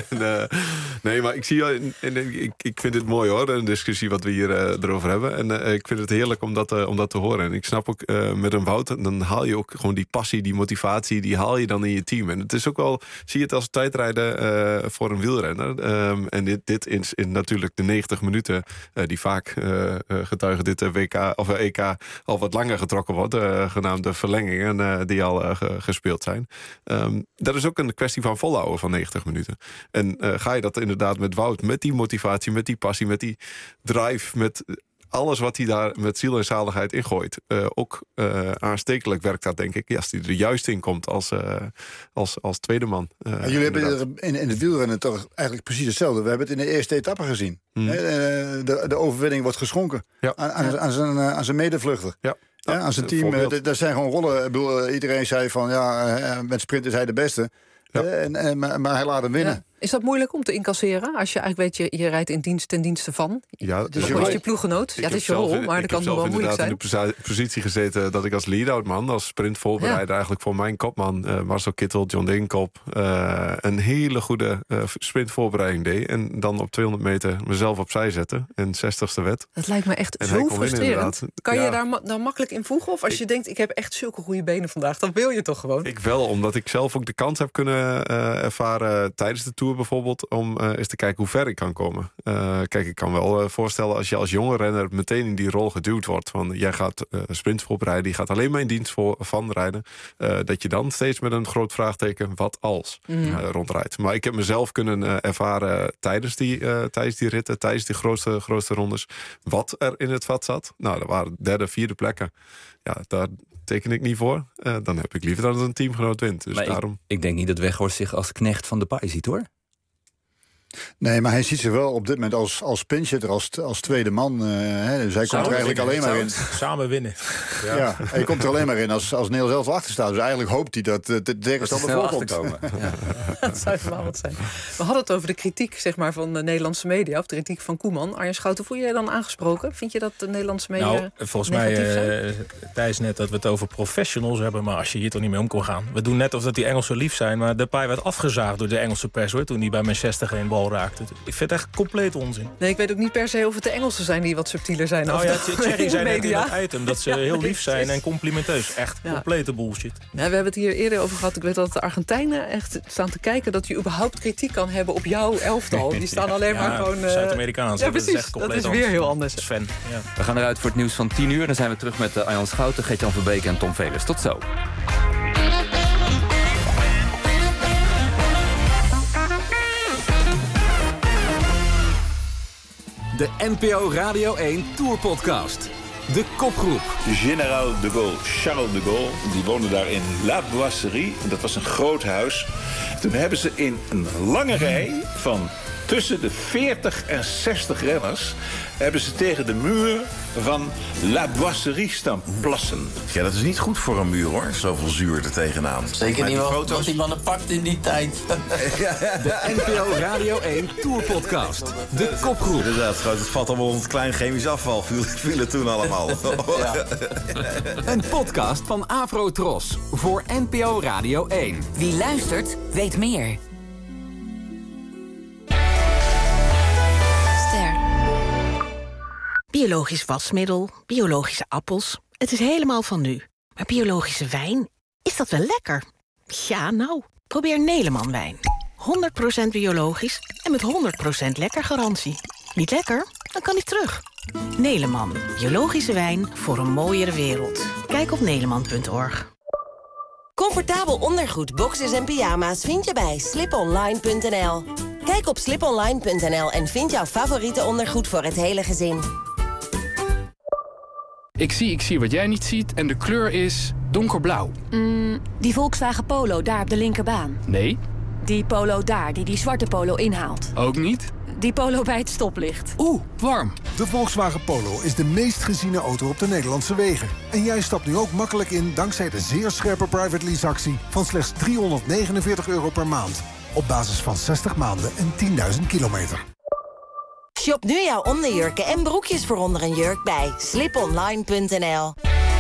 Nee, maar ik zie ik vind het mooi hoor, een discussie wat we hier erover hebben. En ik vind het heerlijk om dat te horen. En ik snap ook met een Wout, dan haal je ook gewoon die passie, die motivatie, die haal je dan in je team. En het is ook wel, zie je het als tijdrijden voor een wielrenner. En dit in natuurlijk de 90 minuten, die vaak getuigen dit WK of EK al wat langer getrokken wordt, genaamd de verlengingen die al gespeeld zijn. Dat is ook een kwestie van volhouden van 90 minuten. En ga je dat inderdaad met Wout, met die motivatie, met die passie, met die drive, met alles wat hij daar met ziel en zaligheid ingooit. Ook aanstekelijk werkt dat, denk ik, als hij er juist in komt als tweede man. Jullie hebben in het wielrennen toch eigenlijk precies hetzelfde. We hebben het in de eerste etappe gezien. De overwinning wordt geschonken aan zijn medevluchter. Ja. Aan zijn team. Dat zijn gewoon rollen. Ik bedoel, iedereen zei van met sprint is hij de beste. Maar hij laat hem winnen. Ja. Is dat moeilijk om te incasseren? Als je eigenlijk weet, je rijdt ten dienste van. Ja, dus dan is je ploeggenoot. Ja, dat is je rol, maar dat kan nog wel moeilijk zijn. Ik heb zelf in de positie gezeten dat ik als lead-out man, als sprintvoorbereider eigenlijk voor mijn kopman, Marcel Kittel, John Degenkop, een hele goede sprintvoorbereiding deed. En dan op 200 meter mezelf opzij zetten. En 60ste wet. Dat lijkt me echt zo frustrerend. Kan je daar dan makkelijk in voegen? Of als je denkt, ik heb echt zulke goede benen vandaag, dan wil je toch gewoon? Ik wel, omdat ik zelf ook de kans heb kunnen ervaren tijdens de Tour bijvoorbeeld, om eens te kijken hoe ver ik kan komen. Kijk, ik kan wel voorstellen als je als jonge renner meteen in die rol geduwd wordt, van jij gaat sprints voorbereiden, je gaat alleen maar in dienst van rijden, dat je dan steeds met een groot vraagteken wat als rondrijdt. Maar ik heb mezelf kunnen ervaren tijdens die ritten, tijdens die grootste rondes, wat er in het vat zat. Nou, er waren 3e, 4e plekken. Ja, daar teken ik niet voor. Dan heb ik liever dat een teamgenoot wint. Dus maar daarom... ik denk niet dat Weghorst zich als knecht van Depay ziet, hoor. Nee, maar hij ziet zich wel op dit moment als pinchitter, als tweede man. Dus hij komt er eigenlijk alleen maar in. Samen winnen. Ja, hij komt er alleen maar in als Nederland zelf achter staat. Dus eigenlijk hoopt hij dat de tegenstander voorkomt. Ja. Dat zou helemaal wat zijn. We hadden het over de kritiek zeg maar, van de Nederlandse media, of de kritiek van Koeman. Arjen Schouten, voel je je dan aangesproken? Vind je dat de Nederlandse media Nou, volgens mij, Thijs net dat we het over professionals hebben, maar als je hier toch niet mee om kon gaan. We doen net of dat die Engelsen lief zijn, maar Depay werd afgezaagd door de Engelse pers, hoor, toen hij bij Manchester geen bal raakte. Ik vind het echt compleet onzin. Nee, ik weet ook niet per se of het de Engelsen zijn die wat subtieler zijn. Nou ja, Thierry zei net in dat item dat ze heel lief zijn en complimenteus. Echt complete bullshit. Ja, we hebben het hier eerder over gehad. Ik weet dat de Argentijnen echt staan te kijken dat je überhaupt kritiek kan hebben op jouw elftal. Die staan alleen maar gewoon... Zuid-Amerikaans. Ja, precies. Dat is weer heel anders. Sven. Ja. We gaan eruit voor het nieuws van 10 uur. Dan zijn we terug met Arjan Schouten, Gert-Jan Verbeek en Tom Velers. Tot zo. De NPO Radio 1 Tour Podcast. De kopgroep. Generaal de Gaulle, Charles de Gaulle, die woonde daar in La Boisserie. Dat was een groot huis. Toen hebben ze in een lange rij van tussen de 40 en 60 renners hebben ze tegen de muur van La Boisserie staan plassen. Ja, dat is niet goed voor een muur, hoor. Zoveel zuur er tegenaan. Zeker niet wat die mannen pakt in die tijd. De NPO Radio 1 Tour Podcast. De kopgroep. Inderdaad, het valt allemaal onder het klein chemisch afval. Viel het toen allemaal. Ja. Een podcast van Afro-Tros voor NPO Radio 1. Wie luistert, weet meer. Biologisch wasmiddel, biologische appels. Het is helemaal van nu. Maar biologische wijn, is dat wel lekker? Ja, nou, probeer Neleman wijn. 100% biologisch en met 100% lekker garantie. Niet lekker? Dan kan hij terug. Neleman, biologische wijn voor een mooiere wereld. Kijk op neleman.org. Comfortabel ondergoed, boxers en pyjama's vind je bij sliponline.nl. Kijk op sliponline.nl en vind jouw favoriete ondergoed voor het hele gezin. Ik zie wat jij niet ziet en de kleur is donkerblauw. Die Volkswagen Polo daar op de linkerbaan. Nee. Die Polo daar, die zwarte Polo inhaalt. Ook niet. Die Polo bij het stoplicht. Oeh, warm. De Volkswagen Polo is de meest geziene auto op de Nederlandse wegen. En jij stapt nu ook makkelijk in dankzij de zeer scherpe private lease-actie van slechts €349 per maand. Op basis van 60 maanden en 10.000 kilometer. Shop nu jouw onderjurken en broekjes voor onder een jurk bij sliponline.nl.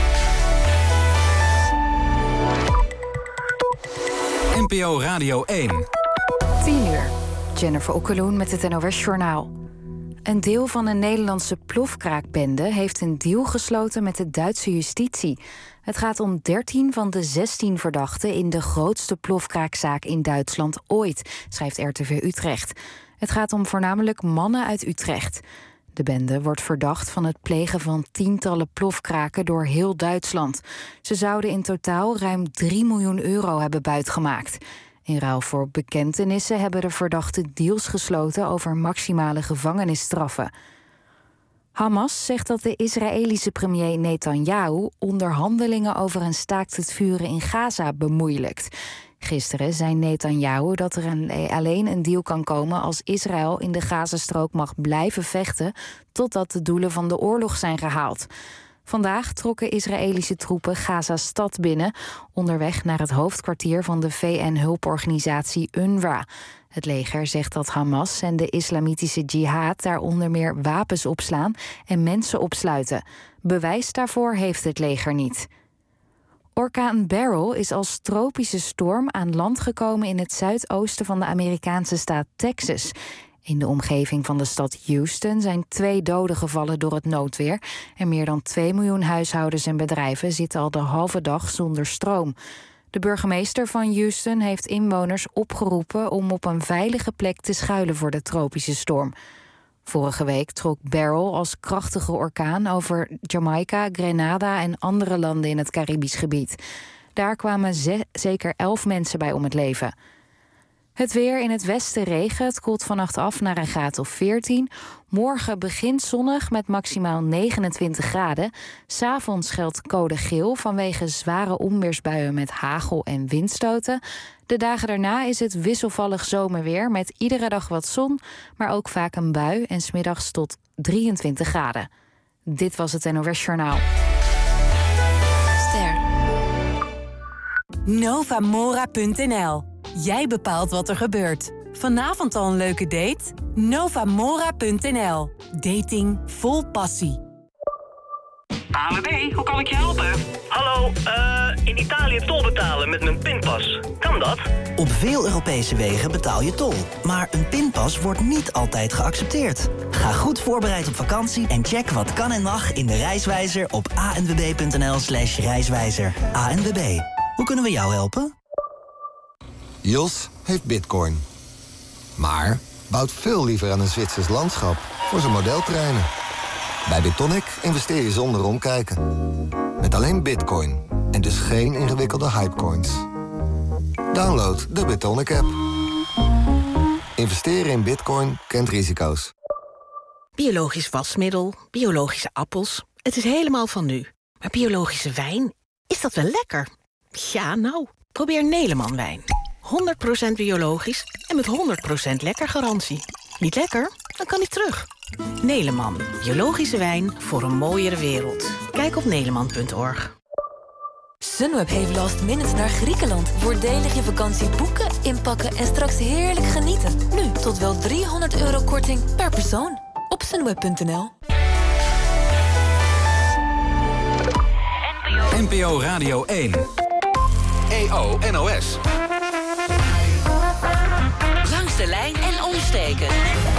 NPO Radio 1. 10:00. Jennifer Okkeloen met het NOS Journaal. Een deel van een Nederlandse plofkraakbende heeft een deal gesloten met de Duitse justitie. Het gaat om 13 van de 16 verdachten in de grootste plofkraakzaak in Duitsland ooit, schrijft RTV Utrecht. Het gaat om voornamelijk mannen uit Utrecht. De bende wordt verdacht van het plegen van tientallen plofkraken door heel Duitsland. Ze zouden in totaal ruim €3 miljoen hebben buitgemaakt. In ruil voor bekentenissen hebben de verdachten deals gesloten over maximale gevangenisstraffen. Hamas zegt dat de Israëlische premier Netanyahu onderhandelingen over een staakt het vuren in Gaza bemoeilijkt. Gisteren zei Netanyahu dat er alleen een deal kan komen als Israël in de Gazastrook mag blijven vechten totdat de doelen van de oorlog zijn gehaald. Vandaag trokken Israëlische troepen Gaza-stad binnen, onderweg naar het hoofdkwartier van de VN-hulporganisatie UNRWA. Het leger zegt dat Hamas en de islamitische jihad daar onder meer wapens opslaan en mensen opsluiten. Bewijs daarvoor heeft het leger niet. Orkaan Beryl is als tropische storm aan land gekomen in het zuidoosten van de Amerikaanse staat Texas. In de omgeving van de stad Houston zijn 2 doden gevallen door het noodweer. En meer dan 2 miljoen huishoudens en bedrijven zitten al de halve dag zonder stroom. De burgemeester van Houston heeft inwoners opgeroepen om op een veilige plek te schuilen voor de tropische storm. Vorige week trok Beryl als krachtige orkaan over Jamaica, Grenada en andere landen in het Caribisch gebied. Daar kwamen zeker 11 mensen bij om het leven. Het weer in het westen regen. Het koelt vannacht af naar een graad of 14. Morgen begint zonnig met maximaal 29 graden. 'S'avonds geldt code geel vanwege zware onweersbuien met hagel en windstoten. De dagen daarna is het wisselvallig zomerweer met iedere dag wat zon, maar ook vaak een bui en 's middags tot 23 graden. Dit was het NOS Journaal. Ster. Novamora.nl. Jij bepaalt wat er gebeurt. Vanavond al een leuke date? Novamora.nl. Dating vol passie. ANWB, hoe kan ik je helpen? Hallo, in Italië tol betalen met mijn pinpas. Kan dat? Op veel Europese wegen betaal je tol. Maar een pinpas wordt niet altijd geaccepteerd. Ga goed voorbereid op vakantie en check wat kan en mag in de reiswijzer op anwb.nl/reiswijzer. ANWB, hoe kunnen we jou helpen? Jos heeft bitcoin. Maar bouwt veel liever aan een Zwitsers landschap voor zijn modeltreinen. Bij BitTonic investeer je zonder omkijken. Met alleen bitcoin en dus geen ingewikkelde hypecoins. Download de BitTonic app. Investeren in bitcoin kent risico's. Biologisch wasmiddel, biologische appels. Het is helemaal van nu. Maar biologische wijn, is dat wel lekker? Ja, nou, probeer Neleman wijn. 100% biologisch en met 100% lekker garantie. Niet lekker? Dan kan hij terug. Neleman, biologische wijn voor een mooiere wereld. Kijk op neleman.org. Sunweb heeft last minute naar Griekenland. Voordelig je vakantie boeken, inpakken en straks heerlijk genieten. Nu tot wel €300 korting per persoon op sunweb.nl. NPO Radio 1. EO NOS. Langs de lijn en omsteken.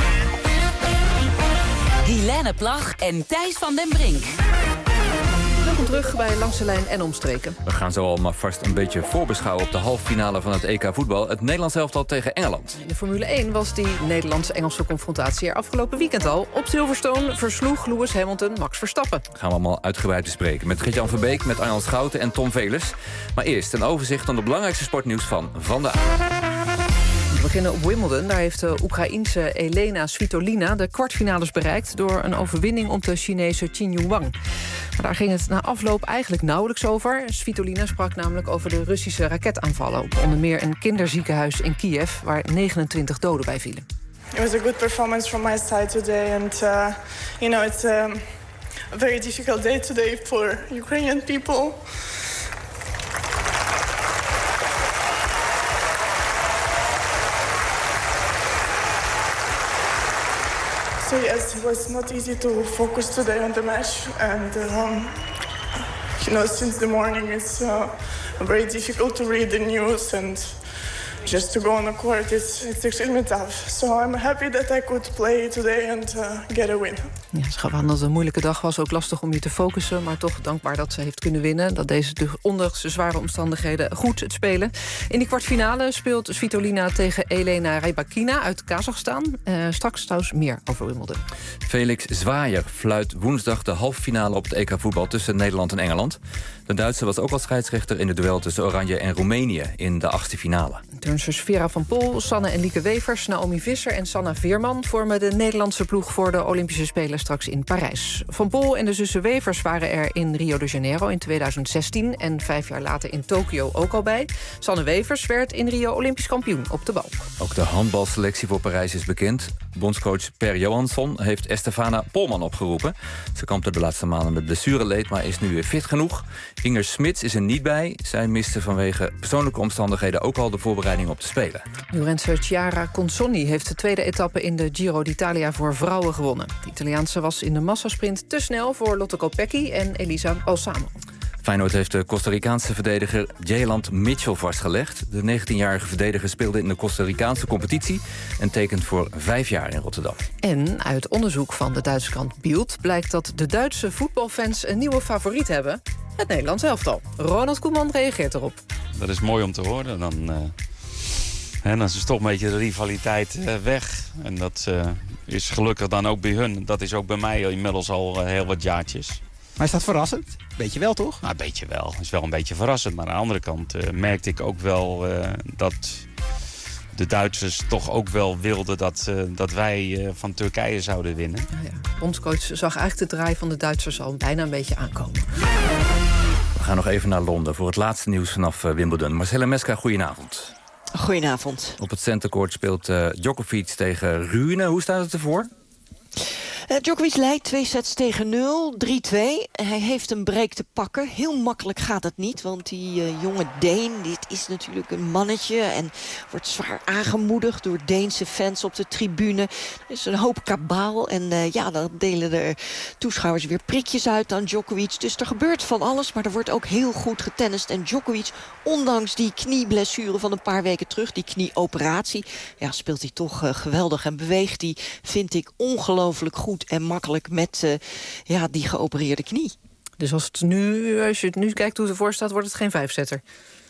Helene Plag en Thijs van den Brink. Welkom terug bij Langs de Lijn en Omstreken. We gaan zo al maar vast een beetje voorbeschouwen op de halffinale van het EK voetbal. Het Nederlands elftal tegen Engeland. In de Formule 1 was die Nederlands-Engelse confrontatie er afgelopen weekend al. Op Silverstone versloeg Lewis Hamilton Max Verstappen. Gaan we allemaal uitgebreid bespreken. Met Gert-Jan Verbeek, met Arnold Schouten en Tom Velers. Maar eerst een overzicht van de belangrijkste sportnieuws van vandaag. We beginnen op Wimbledon. Daar heeft de Oekraïense Elena Svitolina de kwartfinales bereikt door een overwinning op de Chinese Qin Wang. Maar daar ging het na afloop eigenlijk nauwelijks over. Svitolina sprak namelijk over de Russische raketaanvallen op onder meer een kinderziekenhuis in Kiev, waar 29 doden bij vielen. It was a good performance from my side today, and it's a very difficult day today for Ukrainian people. So yes, it was not easy to focus today on the match, and since the morning it's very difficult to read the news and just to go on the court. It's extremely tough. So I'm happy that I could play today and get a win. Ja, ze gaf aan dat het een moeilijke dag was, ook lastig om je te focussen, maar toch dankbaar dat ze heeft kunnen winnen. Dat deze ondanks de zware omstandigheden goed het spelen. In die kwartfinale speelt Svitolina tegen Elena Rybakina uit Kazachstan. Straks trouwens meer over Wimbledon. Felix Zwaayer fluit woensdag de halve finale op het EK voetbal tussen Nederland en Engeland. De Duitser was ook al scheidsrechter in het duel tussen Oranje en Roemenië in de 8e finale. Turnsters Vera van Poel, Sanne en Lieke Wevers, Naomi Visser en Sanna Veerman vormen de Nederlandse ploeg voor de Olympische Spelen straks in Parijs. Van Poel en de zussen Wevers waren er in Rio de Janeiro in 2016 en 5 jaar later in Tokio ook al bij. Sanne Wevers werd in Rio Olympisch kampioen op de balk. Ook de handbalselectie voor Parijs is bekend. Bondscoach Per Johansson heeft Estefana Polman opgeroepen. Ze kampte de laatste maanden met blessureleed, maar is nu weer fit genoeg. Inger Smits is er niet bij. Zij miste vanwege persoonlijke omstandigheden ook al de voorbereiding op de Spelen. Wielrenster Chiara Consonni heeft de tweede etappe in de Giro d'Italia voor vrouwen gewonnen. De Italiaanse was in de massasprint te snel voor Lotte Kopecky en Elisa Balsamo. Feyenoord heeft de Costa Ricaanse verdediger Jayland Mitchell vastgelegd. De 19-jarige verdediger speelde in de Costa Ricaanse competitie en tekent voor 5 jaar in Rotterdam. En uit onderzoek van de Duitse krant Bild blijkt dat de Duitse voetbalfans een nieuwe favoriet hebben: het Nederlands elftal. Ronald Koeman reageert erop. Dat is mooi om te horen. Dan is toch een beetje de rivaliteit weg. En dat is gelukkig dan ook bij hun. Dat is ook bij mij inmiddels al heel wat jaartjes. Maar is dat verrassend? Beetje wel, toch? Nou, een beetje wel. Het is wel een beetje verrassend. Maar aan de andere kant merkte ik ook wel dat de Duitsers toch ook wel wilden dat wij van Turkije zouden winnen. Ja. Bondscoach zag eigenlijk de draai van de Duitsers al bijna een beetje aankomen. We gaan nog even naar Londen voor het laatste nieuws vanaf Wimbledon. Marcella Meska, goedenavond. Goedenavond. Op het centercourt speelt Djokovic tegen Rune. Hoe staat het ervoor? Djokovic leidt 2 sets tegen 0, 3-2. Hij heeft een break te pakken. Heel makkelijk gaat het niet, want die jonge Deen, dit is natuurlijk een mannetje en wordt zwaar aangemoedigd door Deense fans op de tribune. Er is een hoop kabaal en dan delen de toeschouwers weer prikjes uit aan Djokovic. Dus er gebeurt van alles, maar er wordt ook heel goed getennist. En Djokovic, ondanks die knieblessure van een paar weken terug, die knieoperatie, speelt hij toch geweldig en beweegt hij, vind ik, ongelooflijk goed en makkelijk met die geopereerde knie. Dus als je het nu kijkt hoe het ervoor staat, wordt het geen 5-setter.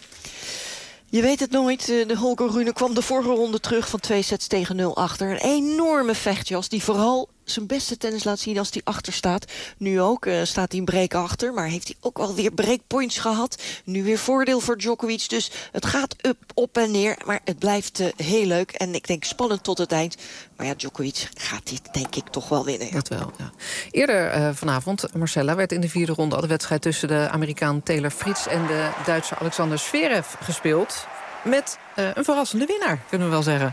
Je weet het nooit. De Holger Rune kwam de vorige ronde terug van 2 sets tegen 0 achter. Een enorme vechtjas die vooral zijn beste tennis laat zien als hij achter staat. Nu ook staat hij een break achter, maar heeft hij ook wel weer breakpoints gehad. Nu weer voordeel voor Djokovic, dus het gaat op en neer. Maar het blijft heel leuk en ik denk spannend tot het eind. Maar ja, Djokovic gaat dit denk ik toch wel winnen. Dat wel, ja. Eerder vanavond, Marcella, werd in de 4e ronde al de wedstrijd tussen de Amerikaan Taylor Fritz en de Duitser Alexander Zverev gespeeld. Met een verrassende winnaar, kunnen we wel zeggen.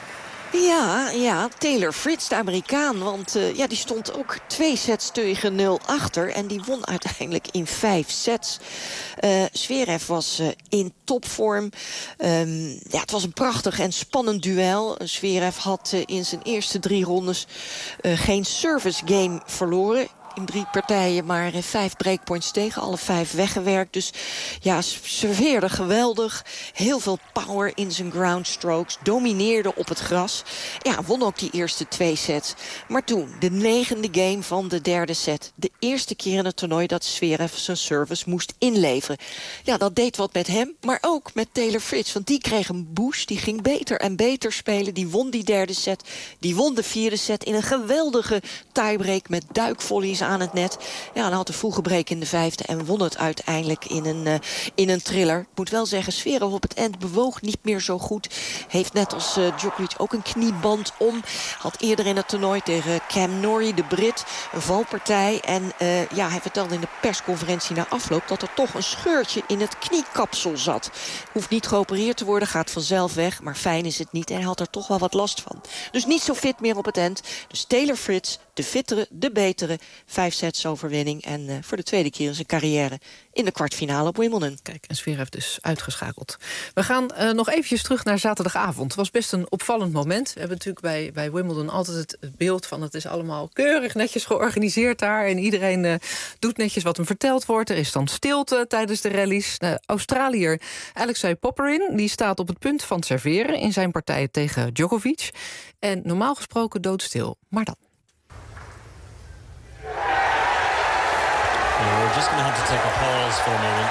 Ja, Taylor Fritz, de Amerikaan. Want die stond ook 2 sets tegen 0 achter. En die won uiteindelijk in 5 sets. Zverev was in topvorm. Het was een prachtig en spannend duel. Zverev had in zijn eerste 3 rondes geen service game verloren. In 3 partijen maar 5 breakpoints tegen. Alle 5 weggewerkt. Dus ja, serveerde geweldig. Heel veel power in zijn ground strokes. Domineerde op het gras. Ja, won ook die eerste 2 sets. Maar toen, de 9e game van de 3e set. De eerste keer in het toernooi dat Zverev zijn service moest inleveren. Ja, dat deed wat met hem. Maar ook met Taylor Fritz. Want die kreeg een boost. Die ging beter en beter spelen. Die won die 3e set. Die won de 4e set in een geweldige tiebreak met duikvolleys aan het net. Ja, dan had een vroege break in de 5e en won het uiteindelijk in een thriller. Ik moet wel zeggen, Zverev op het eind bewoog niet meer zo goed. Heeft net als Djokovic ook een knieband om. Had eerder in het toernooi tegen Cam Norrie, de Brit, een valpartij. En hij vertelde in de persconferentie na afloop dat er toch een scheurtje in het kniekapsel zat. Hoeft niet geopereerd te worden, gaat vanzelf weg. Maar fijn is het niet en hij had er toch wel wat last van. Dus niet zo fit meer op het eind. Dus Taylor Fritz, de fittere, de betere. 5 sets overwinning. En voor de tweede keer in zijn carrière in de kwartfinale op Wimbledon. Kijk, en Zverev dus uitgeschakeld. We gaan nog eventjes terug naar zaterdagavond. Het was best een opvallend moment. We hebben natuurlijk bij Wimbledon altijd het beeld van... het is allemaal keurig netjes georganiseerd daar... en iedereen doet netjes wat hem verteld wordt. Er is dan stilte tijdens de rallies. Australiër Alexei Popyrin die staat op het punt van serveren... in zijn partij tegen Djokovic. En normaal gesproken doodstil. Maar dan. We're just going to have to take a pause for a moment.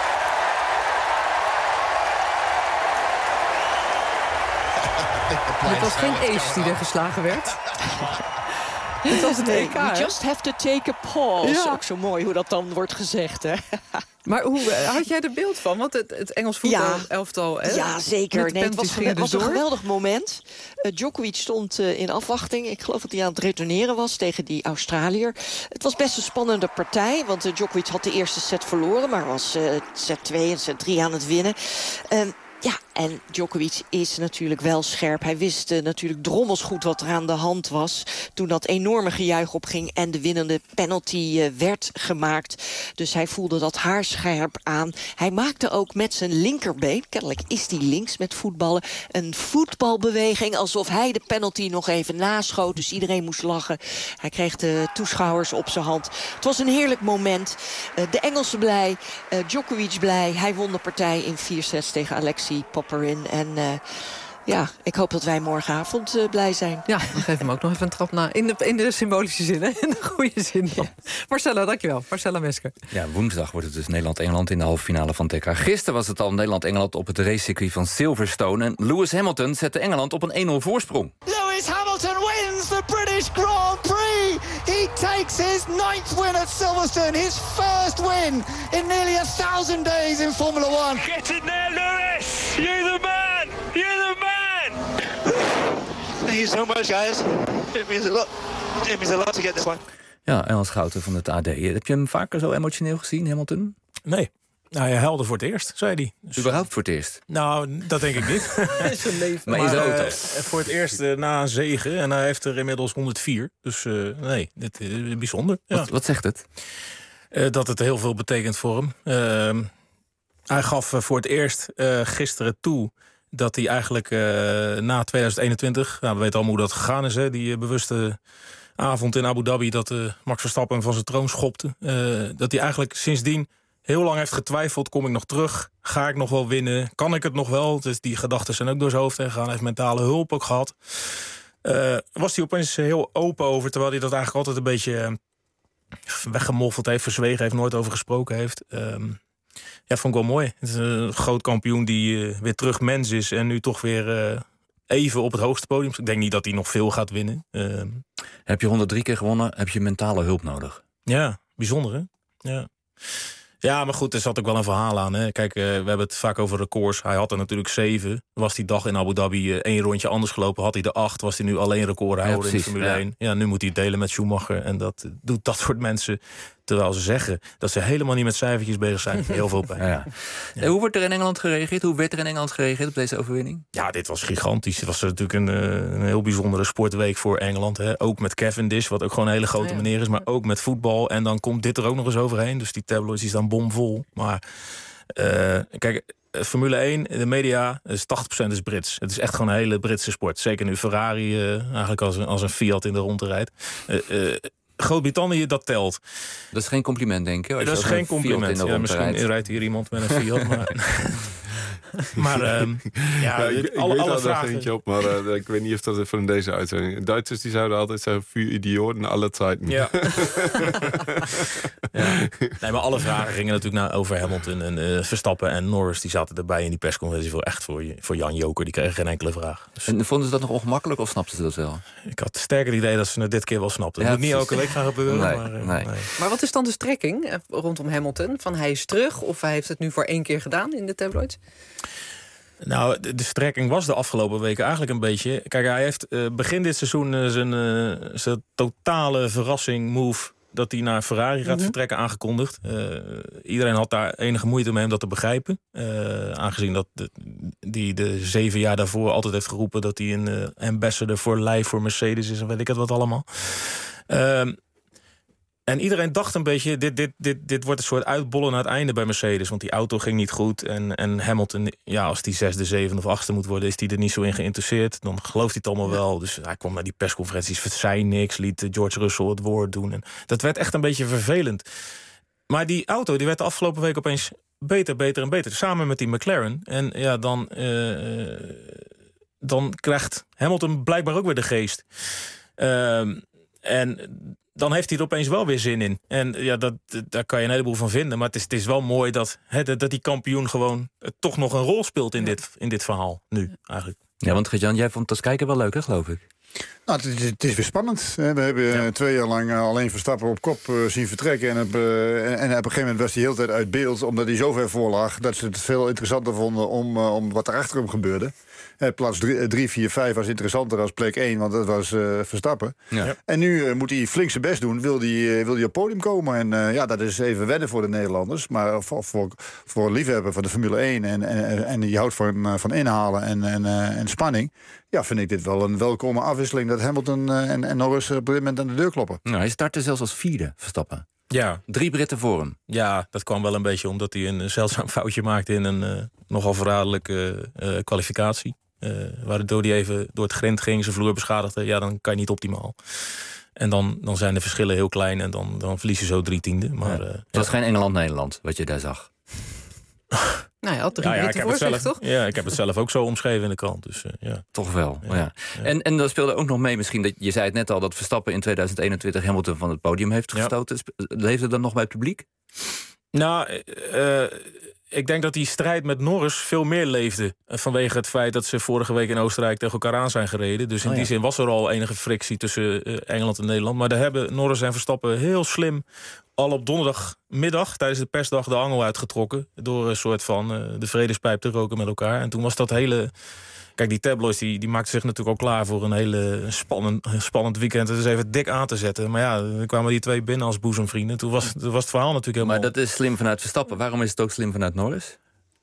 Het was geen ace die er geslagen werd. Het was het EK. We just have to take a pause. Ja. Ook zo mooi hoe dat dan wordt gezegd, hè? Maar hoe had jij er beeld van? Want het Engels voetbalelftal... Ja, zeker. Nee, het was een geweldig moment. Djokovic stond in afwachting. Ik geloof dat hij aan het retourneren was tegen die Australiër. Het was best een spannende partij. Want Djokovic had de eerste set verloren. Maar was set 2 en set 3 aan het winnen. Ja, en Djokovic is natuurlijk wel scherp. Hij wist natuurlijk drommels goed wat er aan de hand was... toen dat enorme gejuich opging en de winnende penalty werd gemaakt. Dus hij voelde dat haarscherp aan. Hij maakte ook met zijn linkerbeen, kennelijk is hij links met voetballen... een voetbalbeweging alsof hij de penalty nog even naschoot. Dus iedereen moest lachen. Hij kreeg de toeschouwers op zijn hand. Het was een heerlijk moment. De Engelsen blij, Djokovic blij. Hij won de partij in 4 sets tegen Alexei Popyrin. En ik hoop dat wij morgenavond blij zijn. Ja, dan geef hem ook nog even een trap na. In de symbolische zin, hè? In de goede zin dan. Ja. Marcella, dankjewel. Marcella Mesker. Ja, woensdag wordt het dus Nederland-Engeland in de halve finale van TK. Gisteren was het al Nederland-Engeland op het racecircuit van Silverstone. En Lewis Hamilton zette Engeland op een 1-0 voorsprong. Lewis Hamilton wins the British Grand Prix. He takes his 9th win at Silverstone. His first win in nearly 1,000 days in Formula 1. Get in there, Lewis! You're the man! You're the man! Thank you so much, guys. It means a lot. It means a lot to get this one. Ja, Engels Schouten van het AD. Heb je hem vaker zo emotioneel gezien, Hamilton? Nee. Nou, hij huilde voor het eerst, zei hij. Dus... Überhaupt voor het eerst? Nou, dat denk ik niet. Zijn leven. Maar in zijn auto. Voor het eerst na een zege. En hij heeft er inmiddels 104. Dus nee, dit is bijzonder. Ja. Wat zegt het? Dat het heel veel betekent voor hem. Hij gaf voor het eerst gisteren toe... dat hij eigenlijk na 2021... Nou, we weten allemaal hoe dat gegaan is, hè, die bewuste avond in Abu Dhabi... dat Max Verstappen van zijn troon schopte. Dat hij eigenlijk sindsdien heel lang heeft getwijfeld... kom ik nog terug? Ga ik nog wel winnen? Kan ik het nog wel? Dus die gedachten zijn ook door zijn hoofd heen gegaan. Hij heeft mentale hulp ook gehad. Was hij opeens heel open over... terwijl hij dat eigenlijk altijd een beetje weggemoffeld heeft... verzwegen heeft, nooit over gesproken heeft... Ja, vond ik wel mooi. Het is een groot kampioen die weer terug mens is... en nu toch weer even op het hoogste podium. Ik denk niet dat hij nog veel gaat winnen. Heb je 103 keer gewonnen, heb je mentale hulp nodig. Ja, bijzonder hè? Ja, maar goed, er zat ook wel een verhaal aan. Hè? Kijk, we hebben het vaak over records. Hij had er natuurlijk 7. Was die dag in Abu Dhabi 1 rondje anders gelopen... had hij er 8, was hij nu alleen recordhouder in de Formule 1. Ja, nu moet hij het delen met Schumacher. En dat doet dat soort mensen... terwijl ze zeggen dat ze helemaal niet met cijfertjes bezig zijn. Heel veel pijn. Ja. Hoe wordt er in Engeland gereageerd? Hoe werd er in Engeland gereageerd op deze overwinning? Ja, dit was gigantisch. Het was natuurlijk een heel bijzondere sportweek voor Engeland. Hè. Ook met Cavendish, wat ook gewoon een hele grote meneer is. Maar ook met voetbal. En dan komt dit er ook nog eens overheen. Dus die tabloids die staan bomvol. Maar kijk... Formule 1, de media, is 80% is Brits. Het is echt gewoon een hele Britse sport. Zeker nu Ferrari eigenlijk als een Fiat in de ronde rijdt. Groot-Brittannië, dat telt. Dat is geen compliment, denk ik. Dat is geen compliment. Ja, misschien rijdt hier iemand met een Fiat. Maar Maar alle vragen... eentje op, maar ik weet niet of dat van deze uitzending... Duitsers die zouden altijd zeggen... vuur idioten alle tijden. Ja. Ja. Nee, maar alle vragen gingen natuurlijk over Hamilton en Verstappen en Norris. Die zaten erbij in die persconferentie voor Jan Joker. Die kregen geen enkele vraag. Dus... En vonden ze dat nog ongemakkelijk of snapten ze dat wel? Ik had sterker het idee dat ze het dit keer wel snapten. Het moet niet elke week gaan gebeuren. Nee. Maar wat is dan de strekking rondom Hamilton? Van hij is terug of hij heeft het nu voor 1 keer gedaan in de tabloids? Nou, de strekking was de afgelopen weken eigenlijk een beetje... Kijk, hij heeft begin dit seizoen zijn totale verrassing move... dat hij naar Ferrari gaat vertrekken aangekondigd. Iedereen had daar enige moeite mee om dat te begrijpen. Aangezien dat de 7 jaar daarvoor altijd heeft geroepen... dat hij een ambassador voor Mercedes is en weet ik het wat allemaal. En iedereen dacht een beetje, dit wordt een soort uitbollen aan het einde bij Mercedes. Want die auto ging niet goed. En Hamilton, als die 6e, 7e of 8e moet worden... is hij er niet zo in geïnteresseerd. Dan gelooft hij het allemaal wel. Dus hij kwam naar die persconferenties, zei niks... liet George Russell het woord doen. En dat werd echt een beetje vervelend. Maar die auto die werd de afgelopen week opeens beter en beter. Samen met die McLaren. En ja, dan krijgt Hamilton blijkbaar ook weer de geest. En... dan heeft hij er opeens wel weer zin in. En ja, daar kan je een heleboel van vinden. Maar het is wel mooi dat die kampioen gewoon toch nog een rol speelt in dit verhaal nu eigenlijk. Ja, want Gert-Jan, jij vond het als kijker wel leuk, hè, geloof ik? Nou, het is weer spannend. We hebben 2 jaar lang alleen Verstappen op kop zien vertrekken. En op een gegeven moment was hij heel de tijd uit beeld... omdat hij zo ver voor lag dat ze het veel interessanter vonden... om wat er achter hem gebeurde. Plaats 3, 4, 5 was interessanter als plek 1, want dat was Verstappen. Ja. En nu moet hij flink zijn best doen, wil hij op het podium komen. En dat is even wennen voor de Nederlanders. Maar voor liefhebber van de Formule 1 en die houdt van inhalen en spanning... ja, vind ik dit wel een welkome afwisseling... dat Hamilton en Norris op dit moment aan de deur kloppen. Nou, hij startte zelfs als 4e, Verstappen. Ja. 3 Britten voor hem. Ja, dat kwam wel een beetje omdat hij een zeldzaam foutje maakte... in een nogal verraderlijke kwalificatie. Waardoor hij even door het grind ging, zijn vloer beschadigde. Ja, dan kan je niet optimaal. En dan zijn de verschillen heel klein en dan verlies je zo 3/10. Maar, het was geen Engeland-Nederland, wat je daar zag. Nou ja, 3 Britten voor zich, toch? Ja, ik heb het zelf ook zo omschreven in de krant. Dus, Toch wel, ja. Ja. En dat speelde ook nog mee misschien... dat je zei het net al, dat Verstappen in 2021 Hamilton van het podium heeft gestoten. Leeft het dan nog bij het publiek? Nou, ik denk dat die strijd met Norris veel meer leefde. Vanwege het feit dat ze vorige week in Oostenrijk tegen elkaar aan zijn gereden. Dus in die zin was er al enige frictie tussen Engeland en Nederland. Maar daar hebben Norris en Verstappen heel slim... al op donderdagmiddag tijdens de persdag de angel uitgetrokken... door een soort van de vredespijp te roken met elkaar. En toen was dat hele... Kijk, die tabloids die maakten zich natuurlijk al klaar... voor een hele spannend weekend. Het is even dik aan te zetten. Maar ja, dan kwamen die 2 binnen als boezemvrienden. Toen was het verhaal natuurlijk helemaal... Maar dat is slim vanuit Verstappen. Waarom is het ook slim vanuit Norris?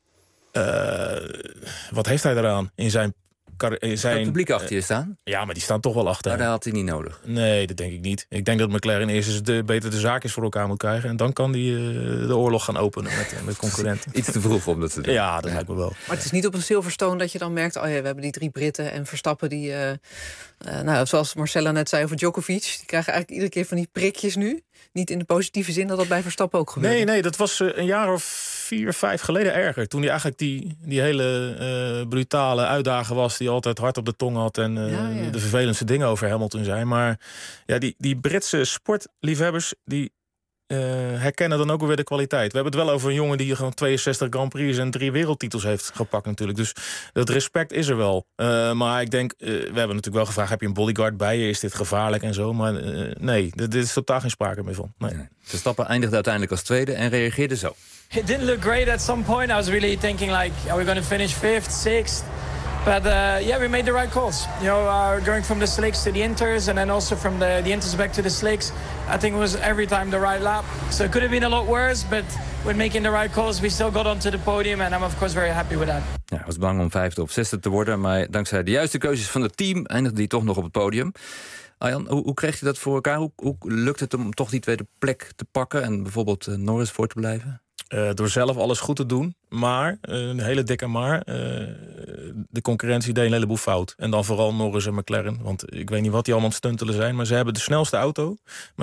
Wat heeft hij eraan in zijn... Het publiek achter je staan? Ja, maar die staan toch wel achter. Maar dat had hij niet nodig. Nee, dat denk ik niet. Ik denk dat McLaren eerst eens beter de zaakjes voor elkaar moet krijgen. En dan kan die de oorlog gaan openen met concurrenten. Iets te vroeg om dat te doen. Ja, dat lijkt me wel. Maar het is niet op een Silverstone dat je dan merkt... we hebben die 3 Britten en Verstappen die... zoals Marcella net zei over Djokovic... die krijgen eigenlijk iedere keer van die prikjes nu. Niet in de positieve zin dat bij Verstappen ook gebeurt. Nee, dat was een jaar of 4, 5 geleden erger. Toen hij eigenlijk die hele brutale uitdager was... die altijd hard op de tong had en de vervelendste dingen over Hamilton zei. Maar ja, die Britse sportliefhebbers... die herkennen dan ook weer de kwaliteit. We hebben het wel over een jongen die gewoon 62 Grand Prix... en 3 wereldtitels heeft gepakt natuurlijk. Dus dat respect is er wel. Maar ik denk, we hebben natuurlijk wel gevraagd... heb je een bodyguard bij je? Is dit gevaarlijk en zo? Maar nee, dit is totaal geen sprake meer van. Nee. Verstappen eindigde uiteindelijk als 2e en reageerde zo. It didn't look great at some point. I was really thinking like, are we going to finish 5th, 6th? But we made the right calls. Going from the slicks to the inters, and then also from the inters back to the slicks. I think it was every time the right lap. So it could have been a lot worse, but with making the right calls, we still got onto the podium, and I'm of course very happy with that. Ja, hij was bang om 5e of 6e te worden, maar dankzij de juiste keuzes van het team eindigde hij toch nog op het podium. Arjan, hoe kreeg je dat voor elkaar? Hoe lukt het om toch die 2e plek te pakken en bijvoorbeeld Norris voor te blijven? Door zelf alles goed te doen, maar, een hele dikke maar... de concurrentie deed een heleboel fout. En dan vooral Norris en McLaren. Want ik weet niet wat die allemaal aan het stuntelen zijn... maar ze hebben de snelste auto. Maar ze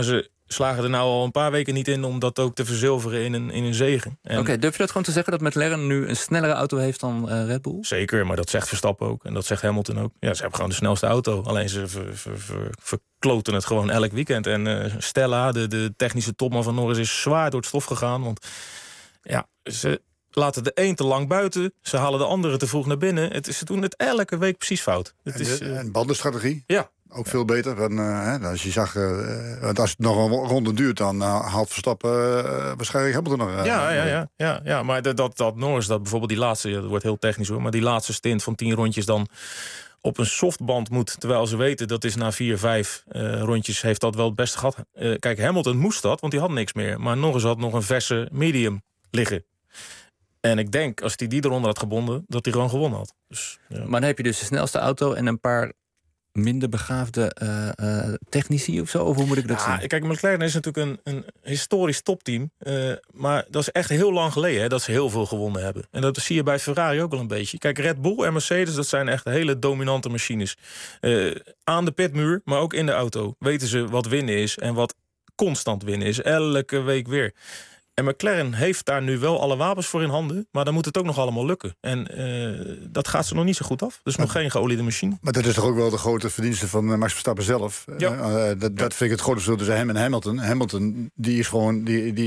slagen er nou al een paar weken niet in om dat ook te verzilveren in een zege. Oké, durf je dat gewoon te zeggen dat McLaren nu een snellere auto heeft dan Red Bull? Zeker, maar dat zegt Verstappen ook. En dat zegt Hamilton ook. Ja, ze hebben gewoon de snelste auto. Alleen ze verkloten het gewoon elk weekend. En Stella, de technische topman van Norris, is zwaar door het stof gegaan. Want ja, ze laten de een te lang buiten. Ze halen de andere te vroeg naar binnen. Ze doen het elke week precies fout. En bandenstrategie? Ja. Ook veel beter. Als je zag, want als het nog een ronde duurt, dan haalt Verstappen waarschijnlijk Hamilton nog. Ja, maar dat Norris, dat bijvoorbeeld die laatste, dat wordt heel technisch hoor, maar die laatste stint van 10 rondjes dan op een softband moet, terwijl ze weten dat is na 4-5 rondjes heeft dat wel het beste gehad. Kijk, Hamilton moest dat, want die had niks meer. Maar Norris had nog een verse medium liggen. En ik denk, als hij die eronder had gebonden, dat hij gewoon gewonnen had. Dus, ja. Maar dan heb je dus de snelste auto en een paar minder begaafde technici of zo? Of hoe moet ik dat zien? Kijk, McLaren is natuurlijk een historisch topteam. Maar dat is echt heel lang geleden dat ze heel veel gewonnen hebben. En dat zie je bij Ferrari ook wel een beetje. Kijk, Red Bull en Mercedes, dat zijn echt hele dominante machines. Aan de pitmuur, maar ook in de auto. Weten ze wat winnen is en wat constant winnen is. Elke week weer. En McLaren heeft daar nu wel alle wapens voor in handen. Maar dan moet het ook nog allemaal lukken. En dat gaat ze nog niet zo goed af. Dus nog geen geoliede machine. Maar dat is toch ook wel de grote verdienste van Max Verstappen zelf. Ja. Dat vind ik het grote verschil tussen hem en Hamilton. Hamilton, die is gewoon...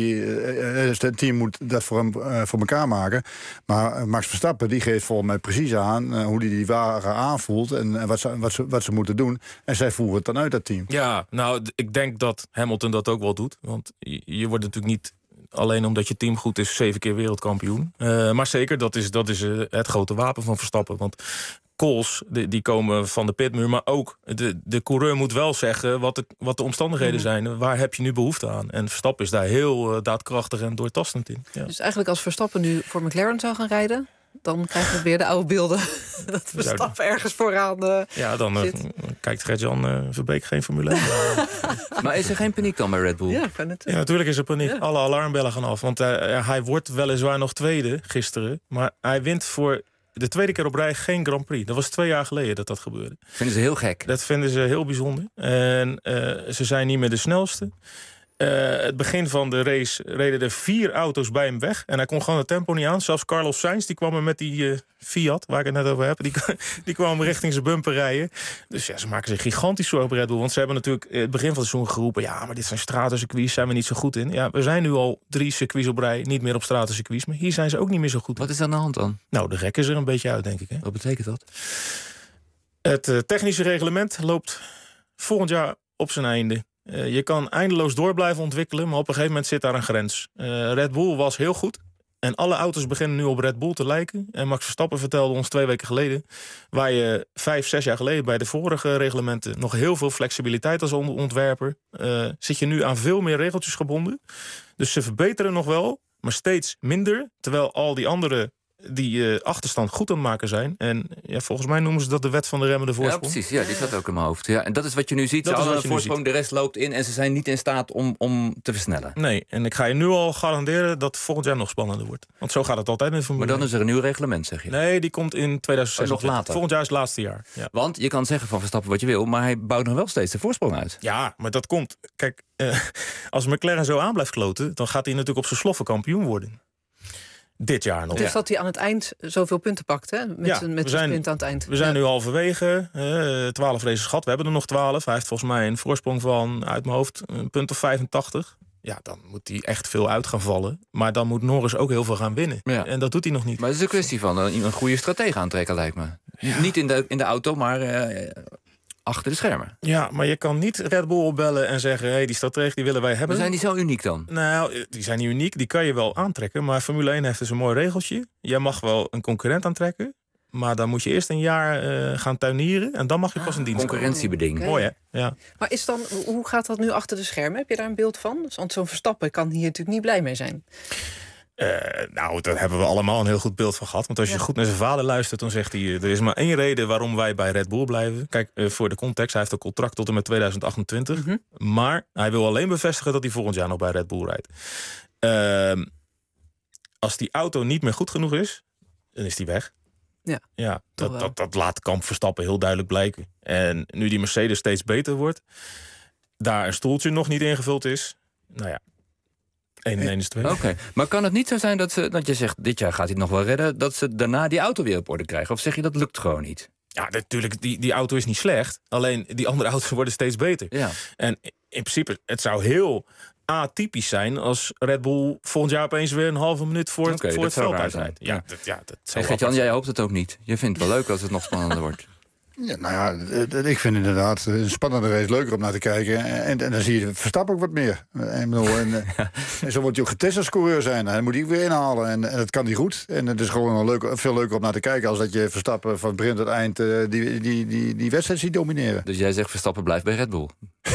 het team moet dat voor hem voor elkaar maken. Maar Max Verstappen, die geeft volgens mij precies aan hoe die wagen aanvoelt. En wat ze moeten doen. En zij voeren het dan uit, dat team. Ja, nou, ik denk dat Hamilton dat ook wel doet. Want je wordt natuurlijk niet... alleen omdat je team goed is, 7 keer wereldkampioen. Maar zeker, dat is het grote wapen van Verstappen. Want calls, die komen van de pitmuur. Maar ook, de coureur moet wel zeggen wat de omstandigheden zijn. Waar heb je nu behoefte aan? En Verstappen is daar heel daadkrachtig en doortastend in. Ja. Dus eigenlijk als Verstappen nu voor McLaren zou gaan rijden... dan krijgen we weer de oude beelden. Dat Verstappen ergens vooraan zit. Kijkt Gert-Jan Verbeek geen Formule 1. Maar is er geen paniek dan bij Red Bull? Ja, natuurlijk is er paniek. Ja. Alle alarmbellen gaan af. Want hij wordt weliswaar nog tweede gisteren. Maar hij wint voor de tweede keer op rij geen Grand Prix. Dat was 2 jaar geleden dat gebeurde. Vinden ze heel gek. Dat vinden ze heel bijzonder. En ze zijn niet meer de snelste. Het begin van de race reden er 4 auto's bij hem weg. En hij kon gewoon het tempo niet aan. Zelfs Carlos Sainz, die kwam er met die Fiat, waar ik het net over heb. Die kwam richting zijn bumper rijden. Dus ja, ze maken zich gigantisch zorgen op Red Bull. Want ze hebben natuurlijk het begin van het seizoen geroepen... ja, maar dit zijn stratencircuits, zijn we niet zo goed in. Ja, we zijn nu al 3 circuits op rij, niet meer op stratencircuits. Maar hier zijn ze ook niet meer zo goed. Wat is aan de hand dan? Nou, de rek is er een beetje uit, denk ik. Hè? Wat betekent dat? Het technische reglement loopt volgend jaar op zijn einde. Je kan eindeloos door blijven ontwikkelen, maar op een gegeven moment zit daar een grens. Red Bull was heel goed. En alle auto's beginnen nu op Red Bull te lijken. En Max Verstappen vertelde ons 2 weken geleden... waar je 5-6 jaar geleden bij de vorige reglementen... nog heel veel flexibiliteit als ontwerper... zit je nu aan veel meer regeltjes gebonden. Dus ze verbeteren nog wel, maar steeds minder. Terwijl al die andere... die achterstand goed aan het maken zijn. En ja, volgens mij noemen ze dat de wet van de remmende voorsprong. Ja, precies. Ja, die zat ook in mijn hoofd. Ja, en dat is wat je nu ziet. Ze hadden een voorsprong, de rest loopt in... en ze zijn niet in staat om te versnellen. Nee, en ik ga je nu al garanderen dat volgend jaar nog spannender wordt. Want zo gaat het altijd in de Formule 1. Maar dan is er een nieuw reglement, zeg je? Nee, die komt in 2006. Nog later. Volgend jaar is het laatste jaar. Ja. Want je kan zeggen van Verstappen wat je wil... maar hij bouwt nog wel steeds de voorsprong uit. Ja, maar dat komt... Kijk, als McLaren zo aan blijft kloten... dan gaat hij natuurlijk op zijn sloffen kampioen worden. Dit jaar nog. Dus dat hij aan het eind zoveel punten pakt, hè? Met zijn sprint aan het eind. We zijn nu halverwege. 12 races gehad. We hebben er nog 12. Hij heeft volgens mij een voorsprong van, uit mijn hoofd, een punt of 85. Ja, dan moet hij echt veel uit gaan vallen. Maar dan moet Norris ook heel veel gaan winnen. Ja. En dat doet hij nog niet. Maar het is een kwestie van een goede stratege aantrekken, lijkt me. Ja. Niet in de auto, maar... achter de schermen. Ja, maar je kan niet Red Bull opbellen en zeggen... hey, die stratege die willen wij hebben. Maar zijn die zo uniek dan? Nou, die zijn niet uniek. Die kan je wel aantrekken. Maar Formule 1 heeft dus een mooi regeltje. Jij mag wel een concurrent aantrekken. Maar dan moet je eerst een jaar gaan tuinieren. En dan mag je pas een dienst concurrentiebeding. Okay. Mooi, hè? Ja. Maar hoe gaat dat nu achter de schermen? Heb je daar een beeld van? Want zo'n Verstappen kan hier natuurlijk niet blij mee zijn. Nou, daar hebben we allemaal een heel goed beeld van gehad. Want als je goed naar zijn vader luistert, dan zegt hij... er is maar 1 reden waarom wij bij Red Bull blijven. Kijk, voor de context, hij heeft een contract tot en met 2028. Mm-hmm. Maar hij wil alleen bevestigen dat hij volgend jaar nog bij Red Bull rijdt. Als die auto niet meer goed genoeg is, dan is die weg. Ja, dat laat Kamp Verstappen heel duidelijk blijken. En nu die Mercedes steeds beter wordt... daar een stoeltje nog niet ingevuld is. Nou ja, 1 en 1 is 2. Oké, maar kan het niet zo zijn dat je zegt... dit jaar gaat hij het nog wel redden, dat ze daarna die auto weer op orde krijgen? Of zeg je dat lukt gewoon niet? Ja, natuurlijk, die auto is niet slecht. Alleen die andere auto's worden steeds beter. Ja. En in principe, het zou heel atypisch zijn... als Red Bull volgend jaar opeens weer een halve minuut voor het veld uitrijdt. Dat zou en Gert-Jan, jij hoopt het ook niet. Je vindt het wel leuk als het nog spannender wordt. Ja, nou ja, ik vind inderdaad een spannende race leuker om naar te kijken. En dan zie je Verstappen ook wat meer. En zo wordt hij ook getest als coureur zijn. Dan moet hij weer inhalen. En dat kan hij goed. En het is gewoon veel leuker om naar te kijken... als dat je Verstappen van begin tot eind die wedstrijd ziet domineren. Dus jij zegt Verstappen blijft bij Red Bull?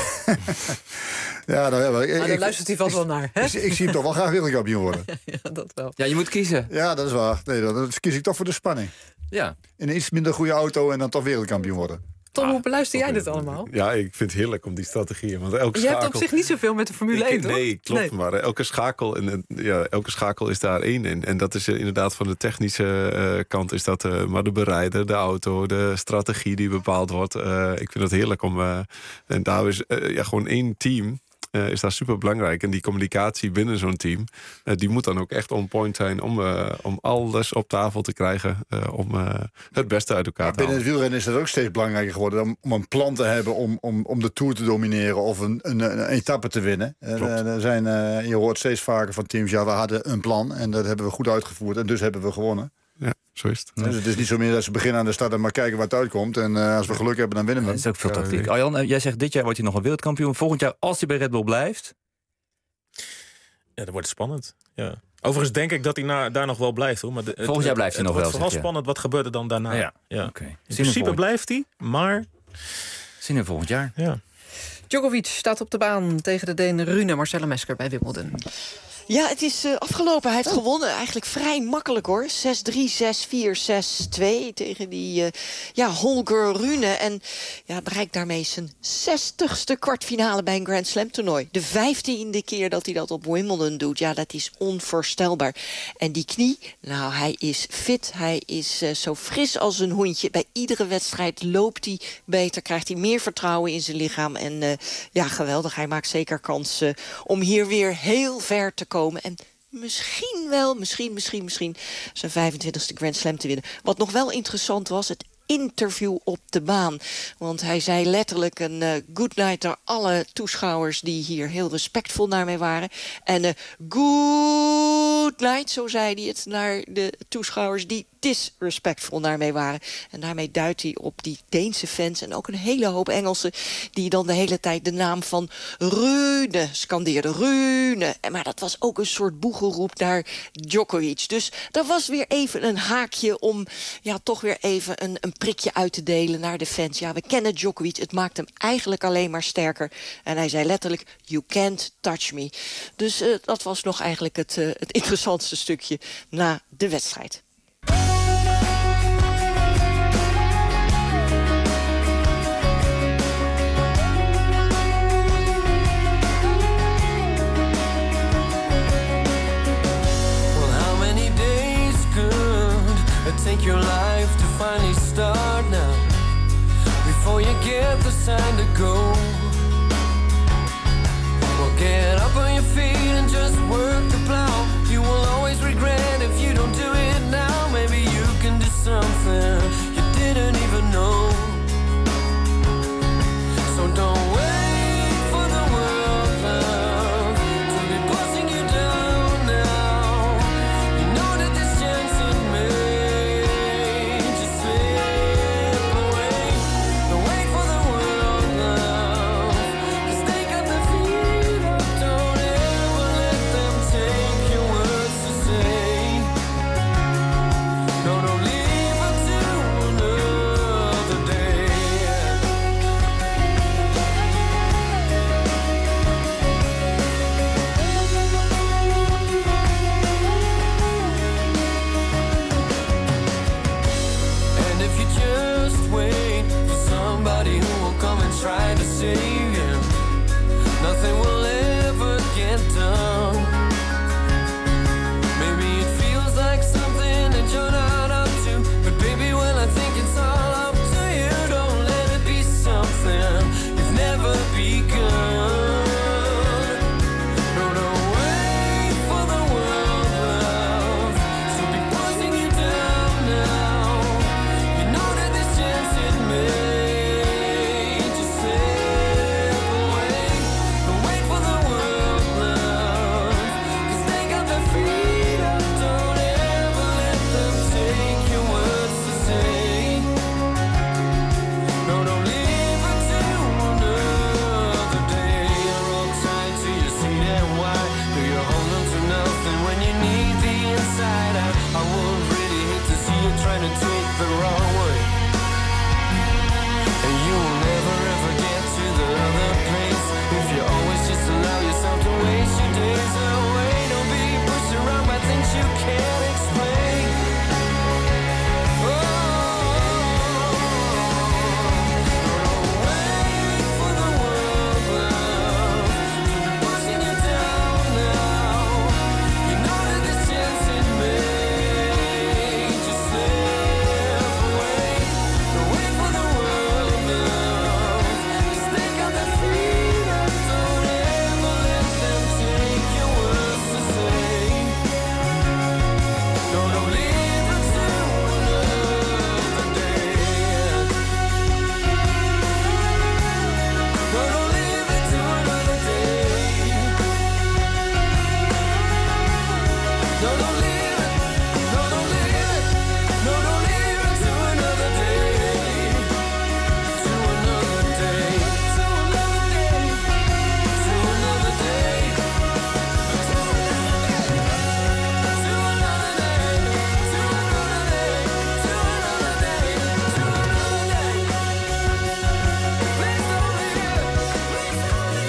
Ja, daar luistert hij vast wel naar. Hè? Ik zie hem toch wel graag wereldkampioen worden. Ja, dat wel. Ja, je moet kiezen. Ja, dat is waar. Nee, dan kies ik toch voor de spanning. Ja. In een iets minder goede auto en dan toch wereldkampioen worden. Tom, hoe beluister jij dit allemaal? Ja, ik vind het heerlijk om die strategieën. Want elke je hebt op zich niet zoveel met de Formule 1, toch? Nee, klopt. Nee. Maar elke schakel is daar één in. En dat is inderdaad van de technische kant... is dat maar de bereider, de auto, de strategie die bepaald wordt. Ik vind het heerlijk om... en daar is gewoon één team... is daar super belangrijk. En die communicatie binnen zo'n team... die moet dan ook echt on point zijn... om alles op tafel te krijgen... om het beste uit elkaar te halen. Binnen het wielrennen is dat ook steeds belangrijker geworden... om een plan te hebben om de Tour te domineren... of een etappe te winnen. Je hoort steeds vaker van teams... ja, we hadden een plan en dat hebben we goed uitgevoerd... en dus hebben we gewonnen. Ja, zo is het. Dus het is niet zo meer dat ze beginnen aan de start... en maar kijken waar het uitkomt. En als we geluk hebben, dan winnen we. Dat is ook veel tactiek. Arjan, jij zegt dit jaar wordt hij nog een wereldkampioen. Volgend jaar, als hij bij Red Bull blijft... Ja, dan wordt het spannend. Ja. Overigens denk ik dat hij daar nog wel blijft. Hoor. Maar volgend jaar blijft hij nog wel. Het wordt vooral spannend, wat gebeurt er dan daarna? Ja. Okay. In principe blijft hij, maar... Zien we volgend jaar. Ja. Djokovic staat op de baan tegen de Deen Rune Marcella Mesker bij Wimbledon. Ja, het is afgelopen. Hij heeft gewonnen. Eigenlijk vrij makkelijk, hoor. 6-3, 6-4, 6-2 tegen die Holger Rune. En bereikt daarmee zijn 60ste kwartfinale bij een Grand Slam toernooi. De 15e keer dat hij dat op Wimbledon doet. Ja, dat is onvoorstelbaar. En die knie, nou, hij is fit. Hij is zo fris als een hondje. Bij iedere wedstrijd loopt hij beter. Krijgt hij meer vertrouwen in zijn lichaam. En geweldig. Hij maakt zeker kans om hier weer heel ver te komen. En misschien zijn 25e Grand Slam te winnen. Wat nog wel interessant was, het interview op de baan. Want hij zei letterlijk een good night naar alle toeschouwers... die hier heel respectvol naar mij waren. En good night, zo zei hij het, naar de toeschouwers... die disrespectvol naar mij waren. En daarmee duidt hij op die Deense fans... en ook een hele hoop Engelsen... die dan de hele tijd de naam van Rune scandeerden. Rune. Maar dat was ook een soort boegeroep naar Djokovic. Dus dat was weer even een haakje... om toch weer even een prikje uit te delen naar de fans. Ja, we kennen Djokovic. Het maakt hem eigenlijk alleen maar sterker. En hij zei letterlijk... You can't touch me. Dus dat was nog eigenlijk het interessantste stukje na de wedstrijd. Take your life to finally start now before you get the sign to go. Well, get up on your feet and just work the plow. You will always regret if you don't do it now. Maybe you can do something you didn't even know. So don't wait for the world, love, to be pushing you down now. You know that this chance it may. Don't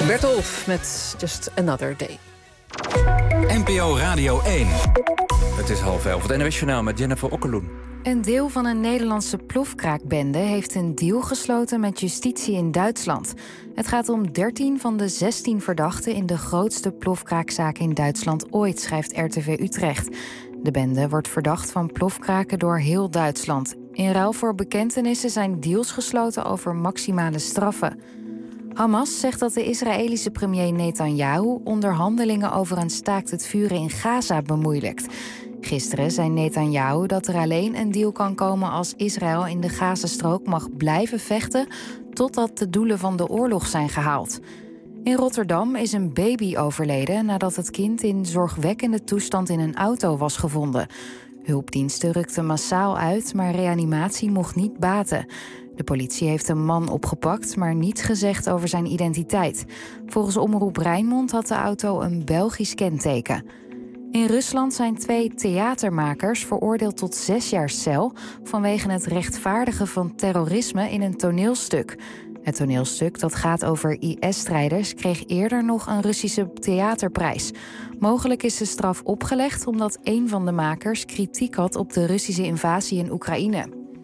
Bertolf met Just Another Day. NPO Radio 1. Het is 10:30. Het NOS Journaal met Jennifer Okkeloen. Een deel van een Nederlandse plofkraakbende heeft een deal gesloten met justitie in Duitsland. Het gaat om 13 van de 16 verdachten in de grootste plofkraakzaak in Duitsland ooit, schrijft RTV Utrecht. De bende wordt verdacht van plofkraken door heel Duitsland. In ruil voor bekentenissen zijn deals gesloten over maximale straffen. Hamas zegt dat de Israëlische premier Netanyahu onderhandelingen over een staakt het vuren in Gaza bemoeilijkt. Gisteren zei Netanyahu dat er alleen een deal kan komen als Israël in de Gazastrook mag blijven vechten totdat de doelen van de oorlog zijn gehaald. In Rotterdam is een baby overleden nadat het kind in zorgwekkende toestand in een auto was gevonden. Hulpdiensten rukten massaal uit, maar reanimatie mocht niet baten. De politie heeft een man opgepakt, maar niets gezegd over zijn identiteit. Volgens Omroep Rijnmond had de auto een Belgisch kenteken. In Rusland zijn 2 theatermakers veroordeeld tot 6 jaar cel vanwege het rechtvaardigen van terrorisme in een toneelstuk. Het toneelstuk dat gaat over IS-strijders kreeg eerder nog een Russische theaterprijs. Mogelijk is de straf opgelegd omdat een van de makers kritiek had op de Russische invasie in Oekraïne.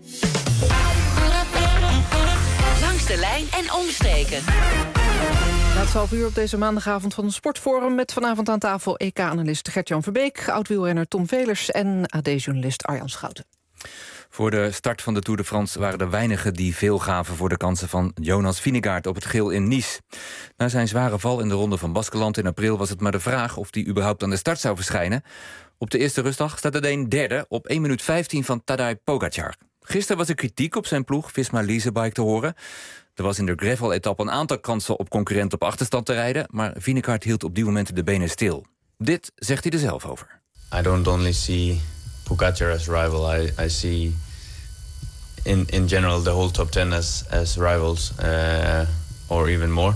Langs de lijn en omstreken. Laatste half uur op deze maandagavond van het Sportforum met vanavond aan tafel EK-analyst Gert-Jan Verbeek, oud-wielrenner Tom Velers en AD-journalist Arjan Schouten. Voor de start van de Tour de France waren er weinigen die veel gaven voor de kansen van Jonas Vingegaard op het geel in Nice. Na zijn zware val in de ronde van Baskeland in april was het maar de vraag of hij überhaupt aan de start zou verschijnen. Op de eerste rustdag staat de Deen derde op 1 minuut 15 van Tadej Pogacar. Gisteren was er kritiek op zijn ploeg Visma Leasebike te horen. Er was in de gravel-etappe een aantal kansen op concurrent op achterstand te rijden, maar Vingegaard hield op die momenten de benen stil. Dit zegt hij er zelf over. I don't only see Pogacar as rival. I see in general the whole top 10 as rivals, or even more.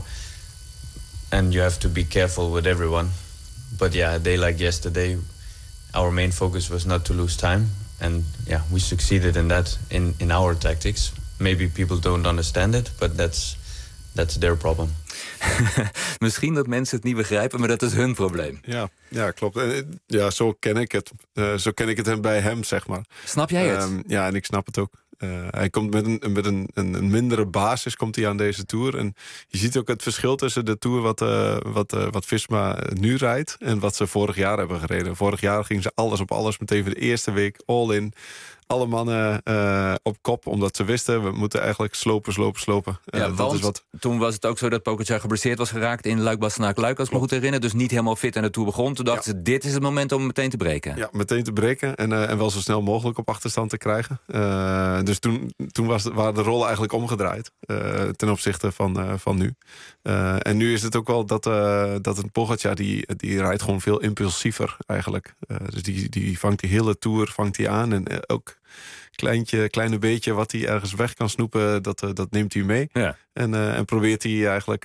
And you have to be careful with everyone. But yeah, a day like yesterday, our main focus was not to lose time. And yeah, we succeeded in that in our tactics. Maybe people don't understand it, but that's their problem. Misschien dat mensen het niet begrijpen, maar dat is hun probleem. Ja, klopt. Ja, zo ken ik het. Zo ken ik het bij hem, zeg maar. Snap jij het? Ja, en ik snap het ook. Hij komt met een mindere basis komt hij aan deze Tour. En je ziet ook het verschil tussen de Tour wat Visma nu rijdt en wat ze vorig jaar hebben gereden. Vorig jaar gingen ze alles op alles, meteen voor de eerste week all in. Alle mannen op kop, omdat ze wisten, we moeten eigenlijk slopen. Ja, dat is wat... Toen was het ook zo dat Pogacar geblesseerd was geraakt in Luik-Bastenaken-Luik, als ik me goed herinner. Dus niet helemaal fit aan de Tour begon. Toen dachten ze, dit is het moment om meteen te breken. Ja, meteen te breken en wel zo snel mogelijk op achterstand te krijgen. Dus toen waren de rollen eigenlijk omgedraaid ten opzichte van nu. En nu is het ook wel dat een Pogacar, die rijdt gewoon veel impulsiever eigenlijk. Dus die vangt die hele Tour aan en ook kleine beetje wat hij ergens weg kan snoepen, dat neemt hij mee. Ja. En probeert hij eigenlijk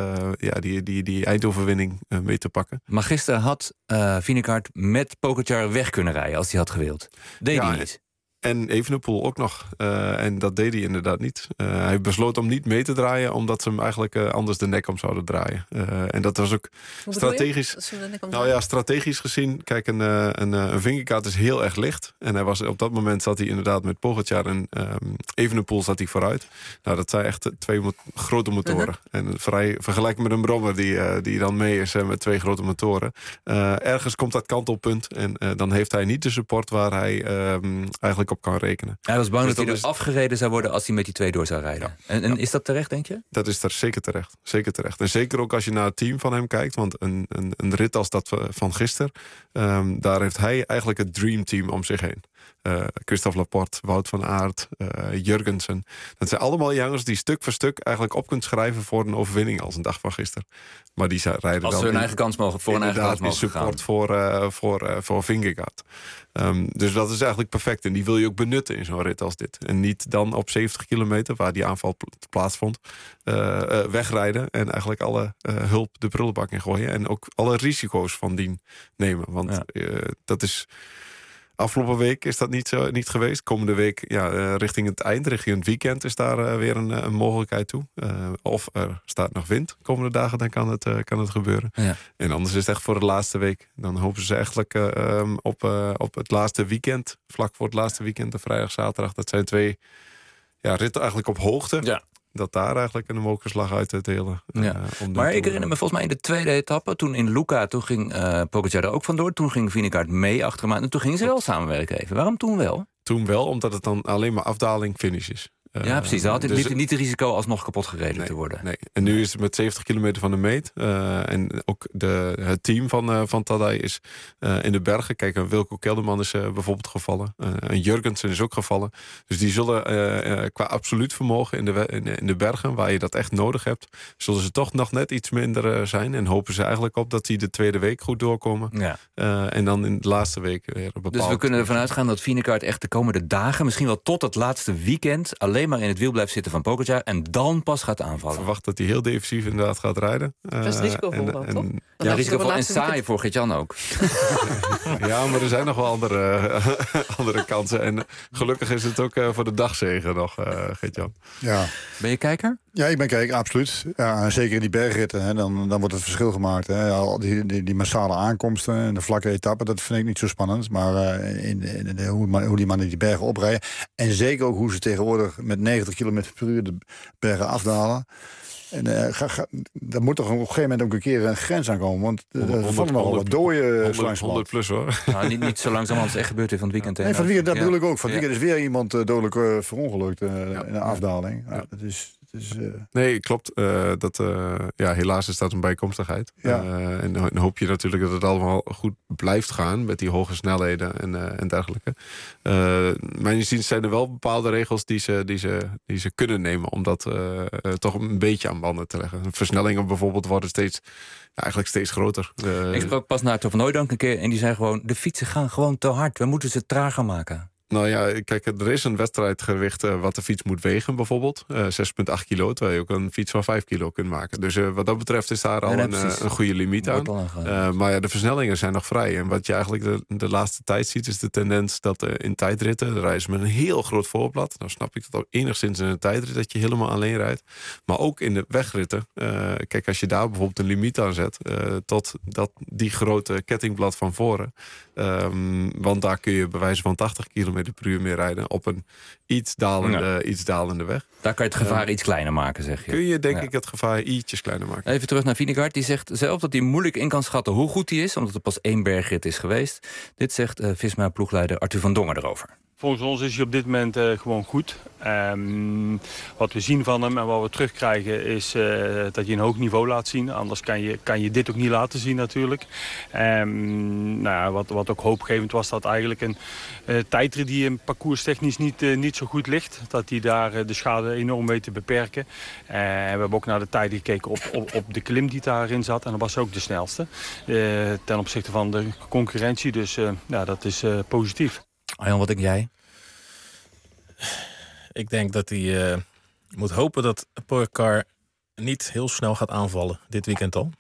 die eindoverwinning mee te pakken. Maar gisteren had Vingegaard met Pogacar weg kunnen rijden als hij had gewild. Deed hij niet. En Evenepoel ook nog. En dat deed hij inderdaad niet. Hij besloot om niet mee te draaien, omdat ze hem eigenlijk anders de nek om zouden draaien. En dat was ook strategisch. Strategisch gezien. Kijk, een Vingegaard is heel erg licht. En hij was, op dat moment zat hij inderdaad met Pogacar en Evenepoel zat hij vooruit. Nou, dat zijn echt 2 grote motoren. En vergelijk met een brommer die dan mee is met 2 grote motoren. Ergens komt dat kantelpunt en dan heeft hij niet de support waar hij eigenlijk op kan rekenen. Hij was bang dat hij afgereden zou worden als hij met die 2 door zou rijden. Ja. En is dat terecht, denk je? Dat is zeker terecht. Zeker terecht. En zeker ook als je naar het team van hem kijkt. Want een rit als dat van gisteren, daar heeft hij eigenlijk het dreamteam om zich heen. Christophe Laporte, Wout van Aert, Jurgensen. Dat zijn allemaal jongens die stuk voor stuk eigenlijk op kunt schrijven voor een overwinning als een dag van gisteren. Maar die rijden als ze hun eigen kans mogen, voor een eigen kans mogen support voor Vingegaard. Dus dat is eigenlijk perfect. En die wil je ook benutten in zo'n rit als dit. En niet dan op 70 kilometer, waar die aanval plaatsvond, wegrijden en eigenlijk alle hulp de prullenbak in gooien. En ook alle risico's van dien nemen. Want dat is... Afgelopen week is dat niet geweest. Komende week, richting het eind, richting het weekend... is daar weer een mogelijkheid toe. Of er staat nog wind komende dagen, dan kan het gebeuren. Ja. En anders is het echt voor de laatste week. Dan hopen ze eigenlijk op het laatste weekend... vlak voor het laatste weekend, de vrijdag, zaterdag... dat zijn 2 ritten eigenlijk op hoogte... Ja. Dat daar eigenlijk een mokerslag uit te delen. Ja. Maar ik herinner me volgens mij in de tweede etappe... toen in Lucca, toen ging Pogacar er ook vandoor... toen ging Vingegaard mee achter hem aan... en toen gingen ze wel samenwerken even. Waarom toen wel? Toen wel, omdat het dan alleen maar afdaling finish is. Ja, precies. Dan had het niet het risico alsnog kapot gereden te worden. Nee. En nu is het met 70 kilometer van de meet. En ook het team van Tadej is in de bergen. Kijk, Wilco Kelderman is bijvoorbeeld gevallen. En Jurgensen is ook gevallen. Dus die zullen qua absoluut vermogen in de bergen... waar je dat echt nodig hebt... zullen ze toch nog net iets minder zijn. En hopen ze eigenlijk op dat die de tweede week goed doorkomen. Ja. En dan in de laatste week weer bepaald. Dus we kunnen ervan uitgaan dat Vingegaard echt de komende dagen... misschien wel tot het laatste weekend... alleen maar in het wiel blijft zitten van Pogacar... en dan pas gaat aanvallen. Ik verwacht dat hij heel defensief inderdaad gaat rijden. Dat is risicovol dan, toch? Ja, risicovol en saai voor Geert-Jan ook. Ja, maar er zijn nog wel andere kansen. En gelukkig is het ook voor de dagzegen nog, Geert-Jan. Ja. Ben je kijker? Ja, ik ben kijker, absoluut. Ja, zeker in die bergritten, hè, dan wordt het verschil gemaakt. Hè. Al die massale aankomsten en de vlakke etappen, dat vind ik niet zo spannend. Maar hoe die mannen die bergen oprijden. En zeker ook hoe ze tegenwoordig met 90 km per uur de bergen afdalen. En daar moet toch op een gegeven moment ook een keer een grens aan komen. Want er vallen nogal wat dode langs. 100 plus hoor. Nou, niet zo langzaam als het echt gebeurd is van het weekend. Nee, van het weekend, dat bedoel ik ook. Van het weekend is weer iemand dodelijk verongelukt in een afdaling. Ja. Dat is... Nee, klopt. Helaas is dat een bijkomstigheid. Ja. En dan hoop je natuurlijk dat het allemaal goed blijft gaan... met die hoge snelheden en dergelijke. Mijn inziens zijn er wel bepaalde regels die ze kunnen nemen... om dat toch een beetje aan banden te leggen. Versnellingen bijvoorbeeld worden eigenlijk steeds groter. Ik sprak pas naar Van Hooijdonk een keer... en die zei gewoon, de fietsen gaan gewoon te hard. We moeten ze trager maken. Nou ja, kijk, er is een wedstrijdgewicht wat de fiets moet wegen bijvoorbeeld. 6,8 kilo, terwijl je ook een fiets van 5 kilo kunt maken. Dus wat dat betreft is daar al een goede limiet aan. Maar ja, de versnellingen zijn nog vrij. En wat je eigenlijk de laatste tijd ziet, is de tendens dat in tijdritten... rijden ze met een heel groot voorblad. Nou snap ik dat ook enigszins in een tijdrit dat je helemaal alleen rijdt. Maar ook in de wegritten. Kijk, als je daar bijvoorbeeld een limiet aan zet... tot die grote kettingblad van voren... want daar kun je bij wijze van 80 km per uur mee rijden op een iets dalende weg. Daar kan je het gevaar iets kleiner maken, zeg je. Kun je denk ik het gevaar ietsjes kleiner maken. Even terug naar Vingegaard. Die zegt zelf dat hij moeilijk in kan schatten hoe goed hij is... omdat er pas 1 bergrit is geweest. Dit zegt Visma-ploegleider Arthur van Dongen erover. Volgens ons is hij op dit moment gewoon goed. Wat we zien van hem en wat we terugkrijgen is dat hij een hoog niveau laat zien. Anders kan je dit ook niet laten zien natuurlijk. Wat ook hoopgevend was, dat eigenlijk een tijdrit die in parcourstechnisch niet zo goed ligt. Dat hij daar de schade enorm weet te beperken. We hebben ook naar de tijden gekeken op de klim die daarin zat. En dat was ook de snelste ten opzichte van de concurrentie. Dus dat is positief. Arjan, wat denk jij? Ik denk dat hij moet hopen dat Pogacar niet heel snel gaat aanvallen. Dit weekend al.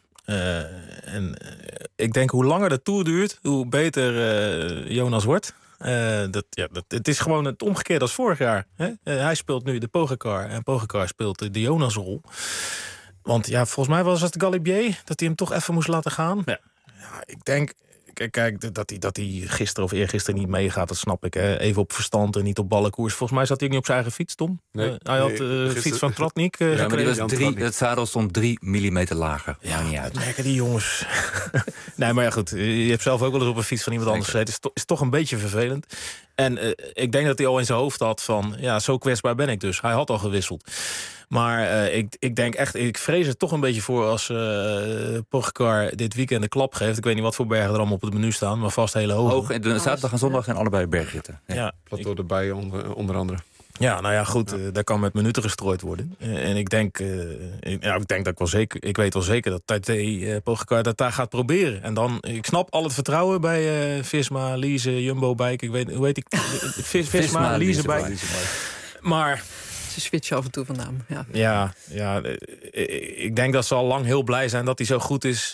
Ik denk hoe langer de Tour duurt, hoe beter Jonas wordt. Het is gewoon het omgekeerde als vorig jaar. Hè? Hij speelt nu de Pogacar en Pogacar speelt de Jonas-rol. Want ja, volgens mij was het Galibier dat hij hem toch even moest laten gaan. Ja, ik denk... Kijk, dat hij gisteren of eergisteren niet meegaat, dat snap ik. Hè. Even op verstand en niet op ballenkoers. Volgens mij zat hij ook niet op zijn eigen fiets, Tom. Hij had de fiets van Tratnik gekregen. Het zadel stond 3 millimeter lager. Ja, niet uit. Dat merken die jongens. Nee, maar ja, goed. Je hebt zelf ook wel eens op een fiets van iemand anders gezeten. Het is toch een beetje vervelend. En ik denk dat hij al in zijn hoofd had van... ja, zo kwetsbaar ben ik dus. Hij had al gewisseld. Maar ik denk echt, ik vrees er toch een beetje voor als Pogacar dit weekend een klap geeft. Ik weet niet wat voor bergen er allemaal op het menu staan, maar vast hele hoge. De zaterdag en zondag zijn allebei bergritten. Ja. Plateau erbij onder andere. Ja, nou ja, goed, daar kan met minuten gestrooid worden. En ik denk, dat ik wel zeker, ik weet wel zeker dat Tadej Pogacar dat daar gaat proberen. En dan, ik snap al het vertrouwen bij Visma, Lease, Jumbo Bike. Ik weet, hoe heet ik? Visma, Lease Bike. Maar... Ze switchen af en toe van naam. Ja, ik denk dat ze al lang heel blij zijn dat hij zo goed is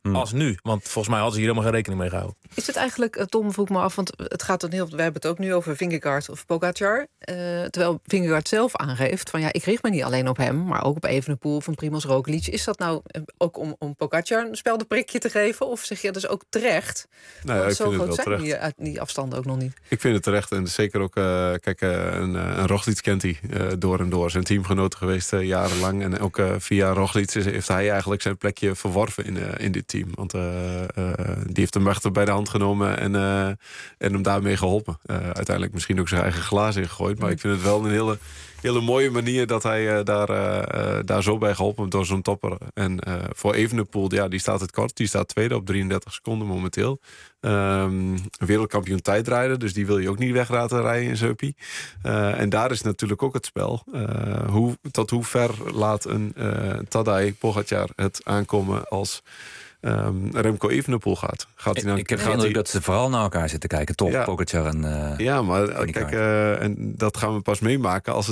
als nu. Want volgens mij hadden ze hier helemaal geen rekening mee gehouden. Is het eigenlijk, Tom, vroeg me af, want het gaat dan we hebben het ook nu over Vingegaard of Pogacar. Terwijl Vingegaard zelf aangeeft van ik richt me niet alleen op hem, maar ook op Evenepoel of Primož Roglič. Is dat nou ook om Pogacar een speldenprikje te geven? Of zeg je dat is ook terecht? Nou ja, ik zo vind het groot wel zijn terecht. die afstanden ook nog niet. Ik vind het terecht en zeker ook, een Roglič kent hij door en door. Zijn teamgenoten geweest jarenlang. En ook via Roglič heeft hij eigenlijk zijn plekje verworven in dit team. Want die heeft hem echt bij de hand genomen en hem daarmee geholpen. Uiteindelijk misschien ook zijn eigen glaas ingegooid. Maar ik vind het wel een hele mooie manier dat hij daar zo bij geholpen wordt door zo'n topper. En voor Evenepoel, die staat het kort. Die staat tweede op 33 seconden momenteel. Wereldkampioen tijdrijden, dus die wil je ook niet weg laten rijden in Zeupi. En daar is natuurlijk ook het spel. Tot hoe ver laat een Tadej Pogacar het aankomen als Remco Evenepoel gaat. Ik heb de indruk dat ze vooral naar elkaar zitten kijken, toch? Ja. Pogacar en ja, maar kijk, en dat gaan we pas meemaken als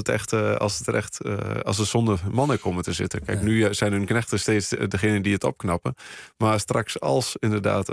er zonder mannen komen te zitten. Kijk, nu zijn hun knechten steeds degene die het opknappen. Maar straks als inderdaad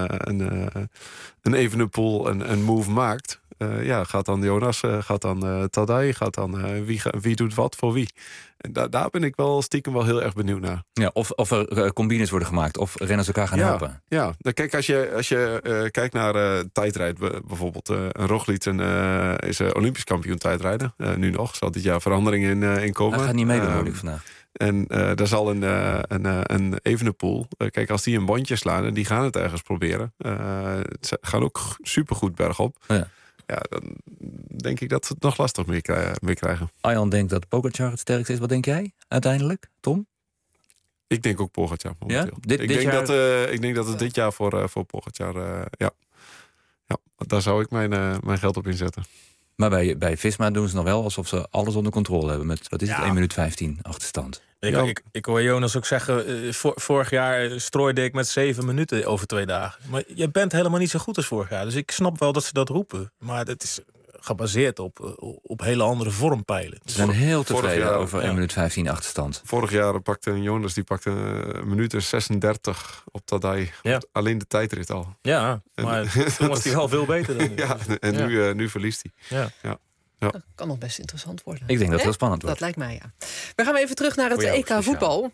een Evenepoel een move maakt, gaat dan Jonas, gaat dan Tadej, gaat dan wie doet wat voor wie. En daar ben ik wel stiekem wel heel erg benieuwd naar. Ja, of er combines worden gemaakt, of renners elkaar gaan helpen. Ja, kijk, als je kijkt naar tijdrijd bijvoorbeeld. Een Roglič is Olympisch kampioen tijdrijden. Nu nog, zal dit jaar verandering in komen. Hij gaat niet meedoen, hoor ik vandaag. En daar zal een Evenepoel, kijk, als die een bondje slaan en die gaan het ergens proberen. Ze gaan ook supergoed bergop. Ja, dan denk ik dat ze het nog lastig mee krijgen. Arjan denkt dat Pogacar het sterkste is. Wat denk jij uiteindelijk, Tom? Ik denk ook Pogacar momenteel. Ja? Ik denk dat het dit jaar voor Pogacar... Ja, daar zou ik mijn geld op inzetten. Maar bij Visma doen ze nog wel alsof ze alles onder controle hebben. Met, wat is het, 1 minuut 15 achterstand. Ik hoor Jonas ook zeggen, vorig jaar strooide ik met 7 minuten over 2 dagen. Maar je bent helemaal niet zo goed als vorig jaar. Dus ik snap wel dat ze dat roepen. Maar dat is gebaseerd op hele andere vormpijlen. Ze zijn heel tevreden over 1 minuut 15 achterstand. Vorig jaar pakte Jonas een minuut 36 op Tadej. Ja. Alleen de tijdrit al. Ja, maar toen was hij al veel beter dan nu. Ja, en nu verliest hij. Ja. Dat kan nog best interessant worden. Ik denk dat het heel spannend wordt. Dat lijkt mij, ja. We gaan even terug naar het EK voetbal.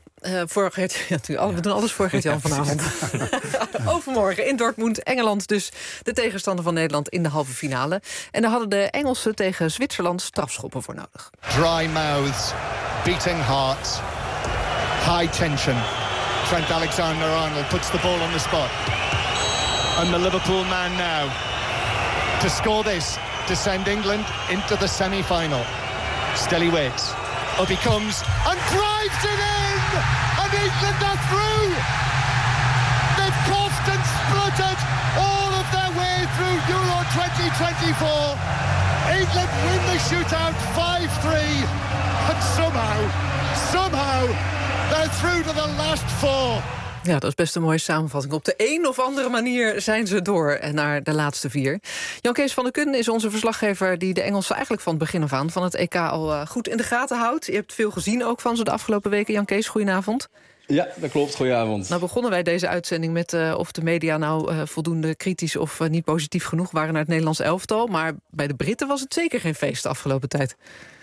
We doen alles voor Gert-Jan vanavond. Overmorgen in Dortmund, Engeland dus. De tegenstander van Nederland in de halve finale. En daar hadden de Engelsen tegen Zwitserland strafschoppen voor nodig. Dry mouths, beating hearts, high tension. Trent Alexander-Arnold puts the ball on the spot. And the Liverpool man now to score this. To send England into the semi-final. Still he waits. Up he comes and drives it in! And England are through! They've coughed and spluttered all of their way through Euro 2024. England win the shootout 5-3. And somehow, they're through to the last 4. Ja, dat is best een mooie samenvatting. Op de een of andere manier zijn ze door naar de laatste 4. Jan Kees van der Kun is onze verslaggever die de Engelsen eigenlijk van het begin af aan van het EK al goed in de gaten houdt. Je hebt veel gezien ook van ze de afgelopen weken. Jan Kees, goedenavond. Ja, dat klopt. Goedenavond. Nou begonnen wij deze uitzending met of de media nou voldoende kritisch of niet positief genoeg waren naar het Nederlands elftal. Maar bij de Britten was het zeker geen feest de afgelopen tijd.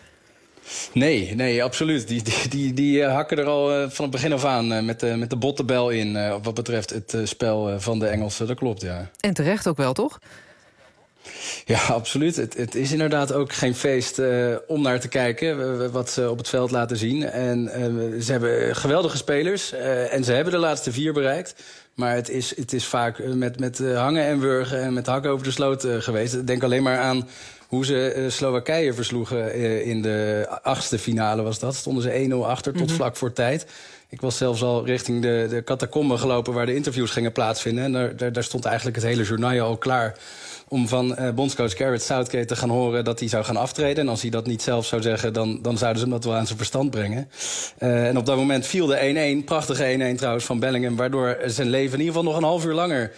Nee, absoluut. Die hakken er al van het begin af aan met de bottenbel in wat betreft het spel van de Engelsen. Dat klopt, ja. En terecht ook wel, toch? Ja, absoluut. Het is inderdaad ook geen feest om naar te kijken wat ze op het veld laten zien. En ze hebben geweldige spelers en ze hebben de laatste 4 bereikt. Maar het is vaak met hangen en wurgen en met hakken over de sloot geweest. Denk alleen maar aan hoe ze Slowakije versloegen in de 8e finale was dat. Stonden ze 1-0 achter tot vlak voor tijd. Ik was zelfs al richting de catacomben gelopen waar de interviews gingen plaatsvinden. En daar stond eigenlijk het hele journaal al klaar om van bondscoach Gareth Southgate te gaan horen dat hij zou gaan aftreden. En als hij dat niet zelf zou zeggen, dan zouden ze hem dat wel aan zijn verstand brengen. En op dat moment viel de 1-1, prachtige 1-1 trouwens van Bellingham, waardoor zijn leven in ieder geval nog een half uur langer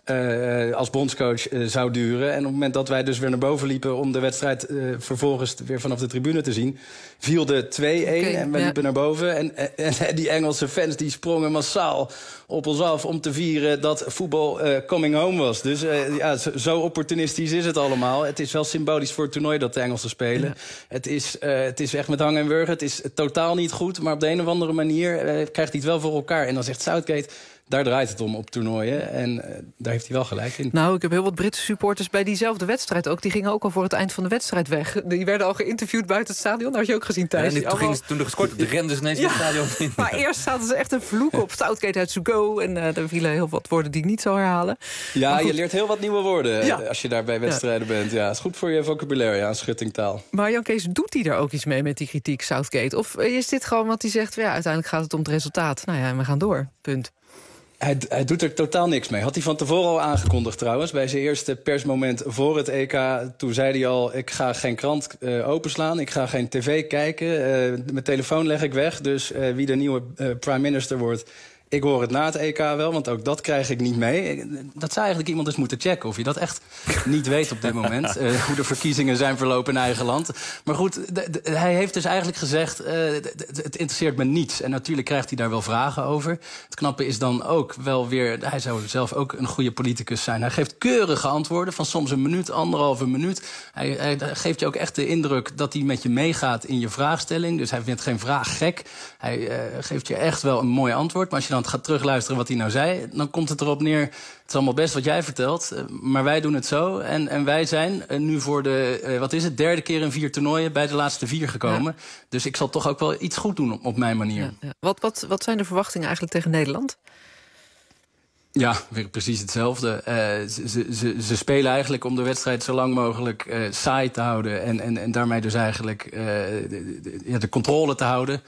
als bondscoach zou duren. En op het moment dat wij dus weer naar boven liepen om de wedstrijd vervolgens weer vanaf de tribune te zien, viel de 2-1 en we liepen naar boven. En die Engelse fans die sprongen massaal op ons af om te vieren dat voetbal coming home was. Dus zo opportunistisch is het allemaal. Het is wel symbolisch voor het toernooi dat de Engelsen spelen. Ja. Het is echt met hangen en wurgen. Het is totaal niet goed, maar op de een of andere manier krijgt hij het wel voor elkaar. En dan zegt Southgate, daar draait het om op toernooien. En daar heeft hij wel gelijk in. Nou, ik heb heel wat Britse supporters bij diezelfde wedstrijd ook. Die gingen ook al voor het eind van de wedstrijd weg. Die werden al geïnterviewd buiten het stadion. Dat had je ook gezien, Thijs. Ja, toen er gescoord werd, renden ze ineens in het stadion in. Maar eerst zaten ze echt een vloek op. Southgate had to go. En er vielen heel wat woorden die ik niet zou herhalen. Ja, je leert heel wat nieuwe woorden als je daar bij wedstrijden bent. Ja, het is goed voor je vocabulaire, schuttingtaal. Maar Jan Kees, doet hij er ook iets mee met die kritiek, Southgate? Of is dit gewoon wat hij zegt, uiteindelijk gaat het om het resultaat. Nou ja, we gaan door. Punt. Hij doet er totaal niks mee. Had hij van tevoren al aangekondigd trouwens. Bij zijn eerste persmoment voor het EK. Toen zei hij al, ik ga geen krant openslaan. Ik ga geen tv kijken. Mijn telefoon leg ik weg. Dus wie de nieuwe prime minister wordt, ik hoor het na het EK wel, want ook dat krijg ik niet mee. Dat zou eigenlijk iemand eens moeten checken of je dat echt niet weet op dit moment. Hoe de verkiezingen zijn verlopen in eigen land. Maar goed, hij heeft dus eigenlijk gezegd, het interesseert me niets. En natuurlijk krijgt hij daar wel vragen over. Het knappe is dan ook wel weer, hij zou zelf ook een goede politicus zijn. Hij geeft keurige antwoorden van soms een minuut, 1,5 minuut. Hij geeft je ook echt de indruk dat hij met je meegaat in je vraagstelling. Dus hij vindt geen vraag gek. Hij geeft je echt wel een mooi antwoord. Maar als je dan gaat terugluisteren wat hij nou zei, dan komt het erop neer, het is allemaal best wat jij vertelt, maar wij doen het zo. En wij zijn nu voor de, derde keer in 4 toernooien bij de laatste 4 gekomen. Ja. Dus ik zal toch ook wel iets goed doen op mijn manier. Ja. Wat zijn de verwachtingen eigenlijk tegen Nederland? Ja, weer precies hetzelfde. Ze spelen eigenlijk om de wedstrijd zo lang mogelijk saai te houden en daarmee dus eigenlijk de controle te houden.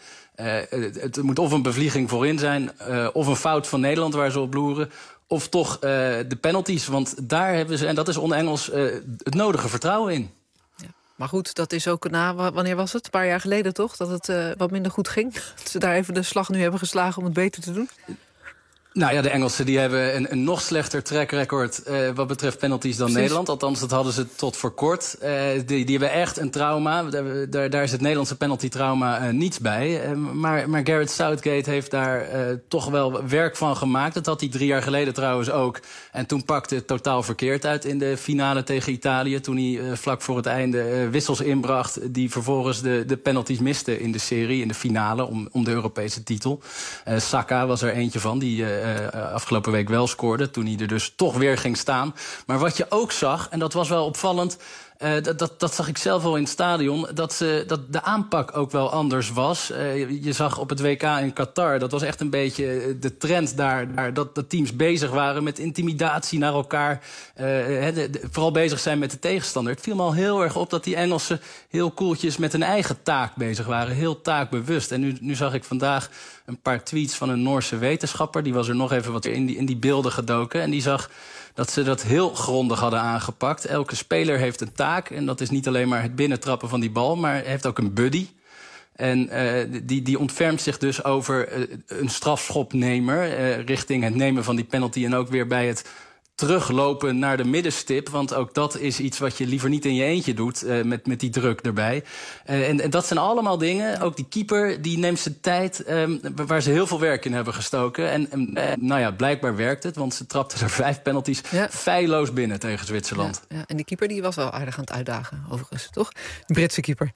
Het moet of een bevlieging voorin zijn, of een fout van Nederland waar ze op loeren, of toch de penalties. Want daar hebben ze, en dat is on-Engels, het nodige vertrouwen in. Ja. Maar goed, dat is ook wanneer was het? Een paar jaar geleden toch? Dat het wat minder goed ging? Dat ze daar even de slag nu hebben geslagen om het beter te doen? Nou ja, de Engelsen die hebben een nog slechter track record wat betreft penalties dan Nederland. Althans, dat hadden ze tot voor kort. Die hebben echt een trauma. Daar is het Nederlandse penalty-trauma niets bij. Maar Gareth Southgate heeft daar toch wel werk van gemaakt. Dat had hij 3 jaar geleden trouwens ook. En toen pakte het totaal verkeerd uit in de finale tegen Italië. Toen hij vlak voor het einde wissels inbracht die vervolgens de penalties misten in de serie, in de finale om de Europese titel. Saka was er eentje van, die afgelopen week wel scoorde, toen hij er dus toch weer ging staan. Maar wat je ook zag, en dat was wel opvallend, dat zag ik zelf wel in het stadion, dat de aanpak ook wel anders was. Je zag op het WK in Qatar, dat was echt een beetje de trend daar dat de teams bezig waren met intimidatie naar elkaar. Vooral bezig zijn met de tegenstander. Het viel me al heel erg op dat die Engelsen heel koeltjes met hun eigen taak bezig waren. Heel taakbewust. En nu zag ik vandaag een paar tweets van een Noorse wetenschapper. Die was er nog even wat in die beelden gedoken. En die zag dat ze dat heel grondig hadden aangepakt. Elke speler heeft een taak. En dat is niet alleen maar het binnentrappen van die bal, maar heeft ook een buddy. En die ontfermt zich dus over een strafschopnemer richting het nemen van die penalty en ook weer bij het teruglopen naar de middenstip. Want ook dat is iets wat je liever niet in je eentje doet, met die druk erbij. En dat zijn allemaal dingen. Ook die keeper, die neemt zijn tijd, waar ze heel veel werk in hebben gestoken. En blijkbaar werkt het, want ze trapten er 5 penalties feilloos binnen tegen Zwitserland. Ja. En die keeper die was wel aardig aan het uitdagen, overigens, toch? De Britse keeper.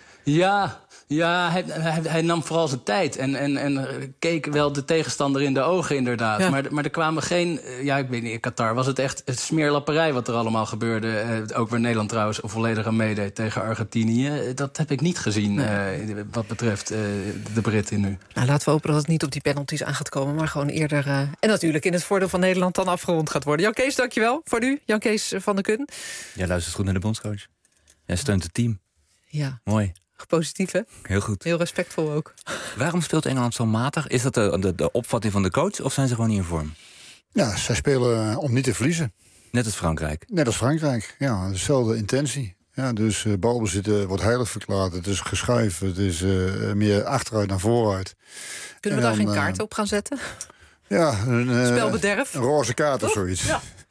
Ja, hij nam vooral zijn tijd en keek wel de tegenstander in de ogen inderdaad. Ja. Maar er kwamen geen, ik weet niet, in Qatar was het echt het smeerlapperij wat er allemaal gebeurde. Ook waar Nederland trouwens volledig aan meedeed tegen Argentinië. Dat heb ik niet gezien wat betreft de Britten nu. Nou, laten we hopen dat het niet op die penalties aan gaat komen, maar gewoon eerder. En natuurlijk in het voordeel van Nederland dan afgerond gaat worden. Jan Kees, dankjewel voor nu. Jan Kees van der Kun. Jij luistert goed naar de bondscoach. Jij steunt het team. Ja. Mooi. Positief, hè? Heel goed. Heel respectvol ook. Waarom speelt Engeland zo matig? Is dat de opvatting van de coach of zijn ze gewoon niet in vorm? Ja, zij spelen om niet te verliezen. Net als Frankrijk? Net als Frankrijk, ja. Dezelfde intentie. Ja, dus balbezit wordt heilig verklaard. Het is geschuif. Het is meer achteruit naar vooruit. Kunnen we daar geen kaart op gaan zetten? Ja, spelbederf. Een roze kaart of zoiets. Ja.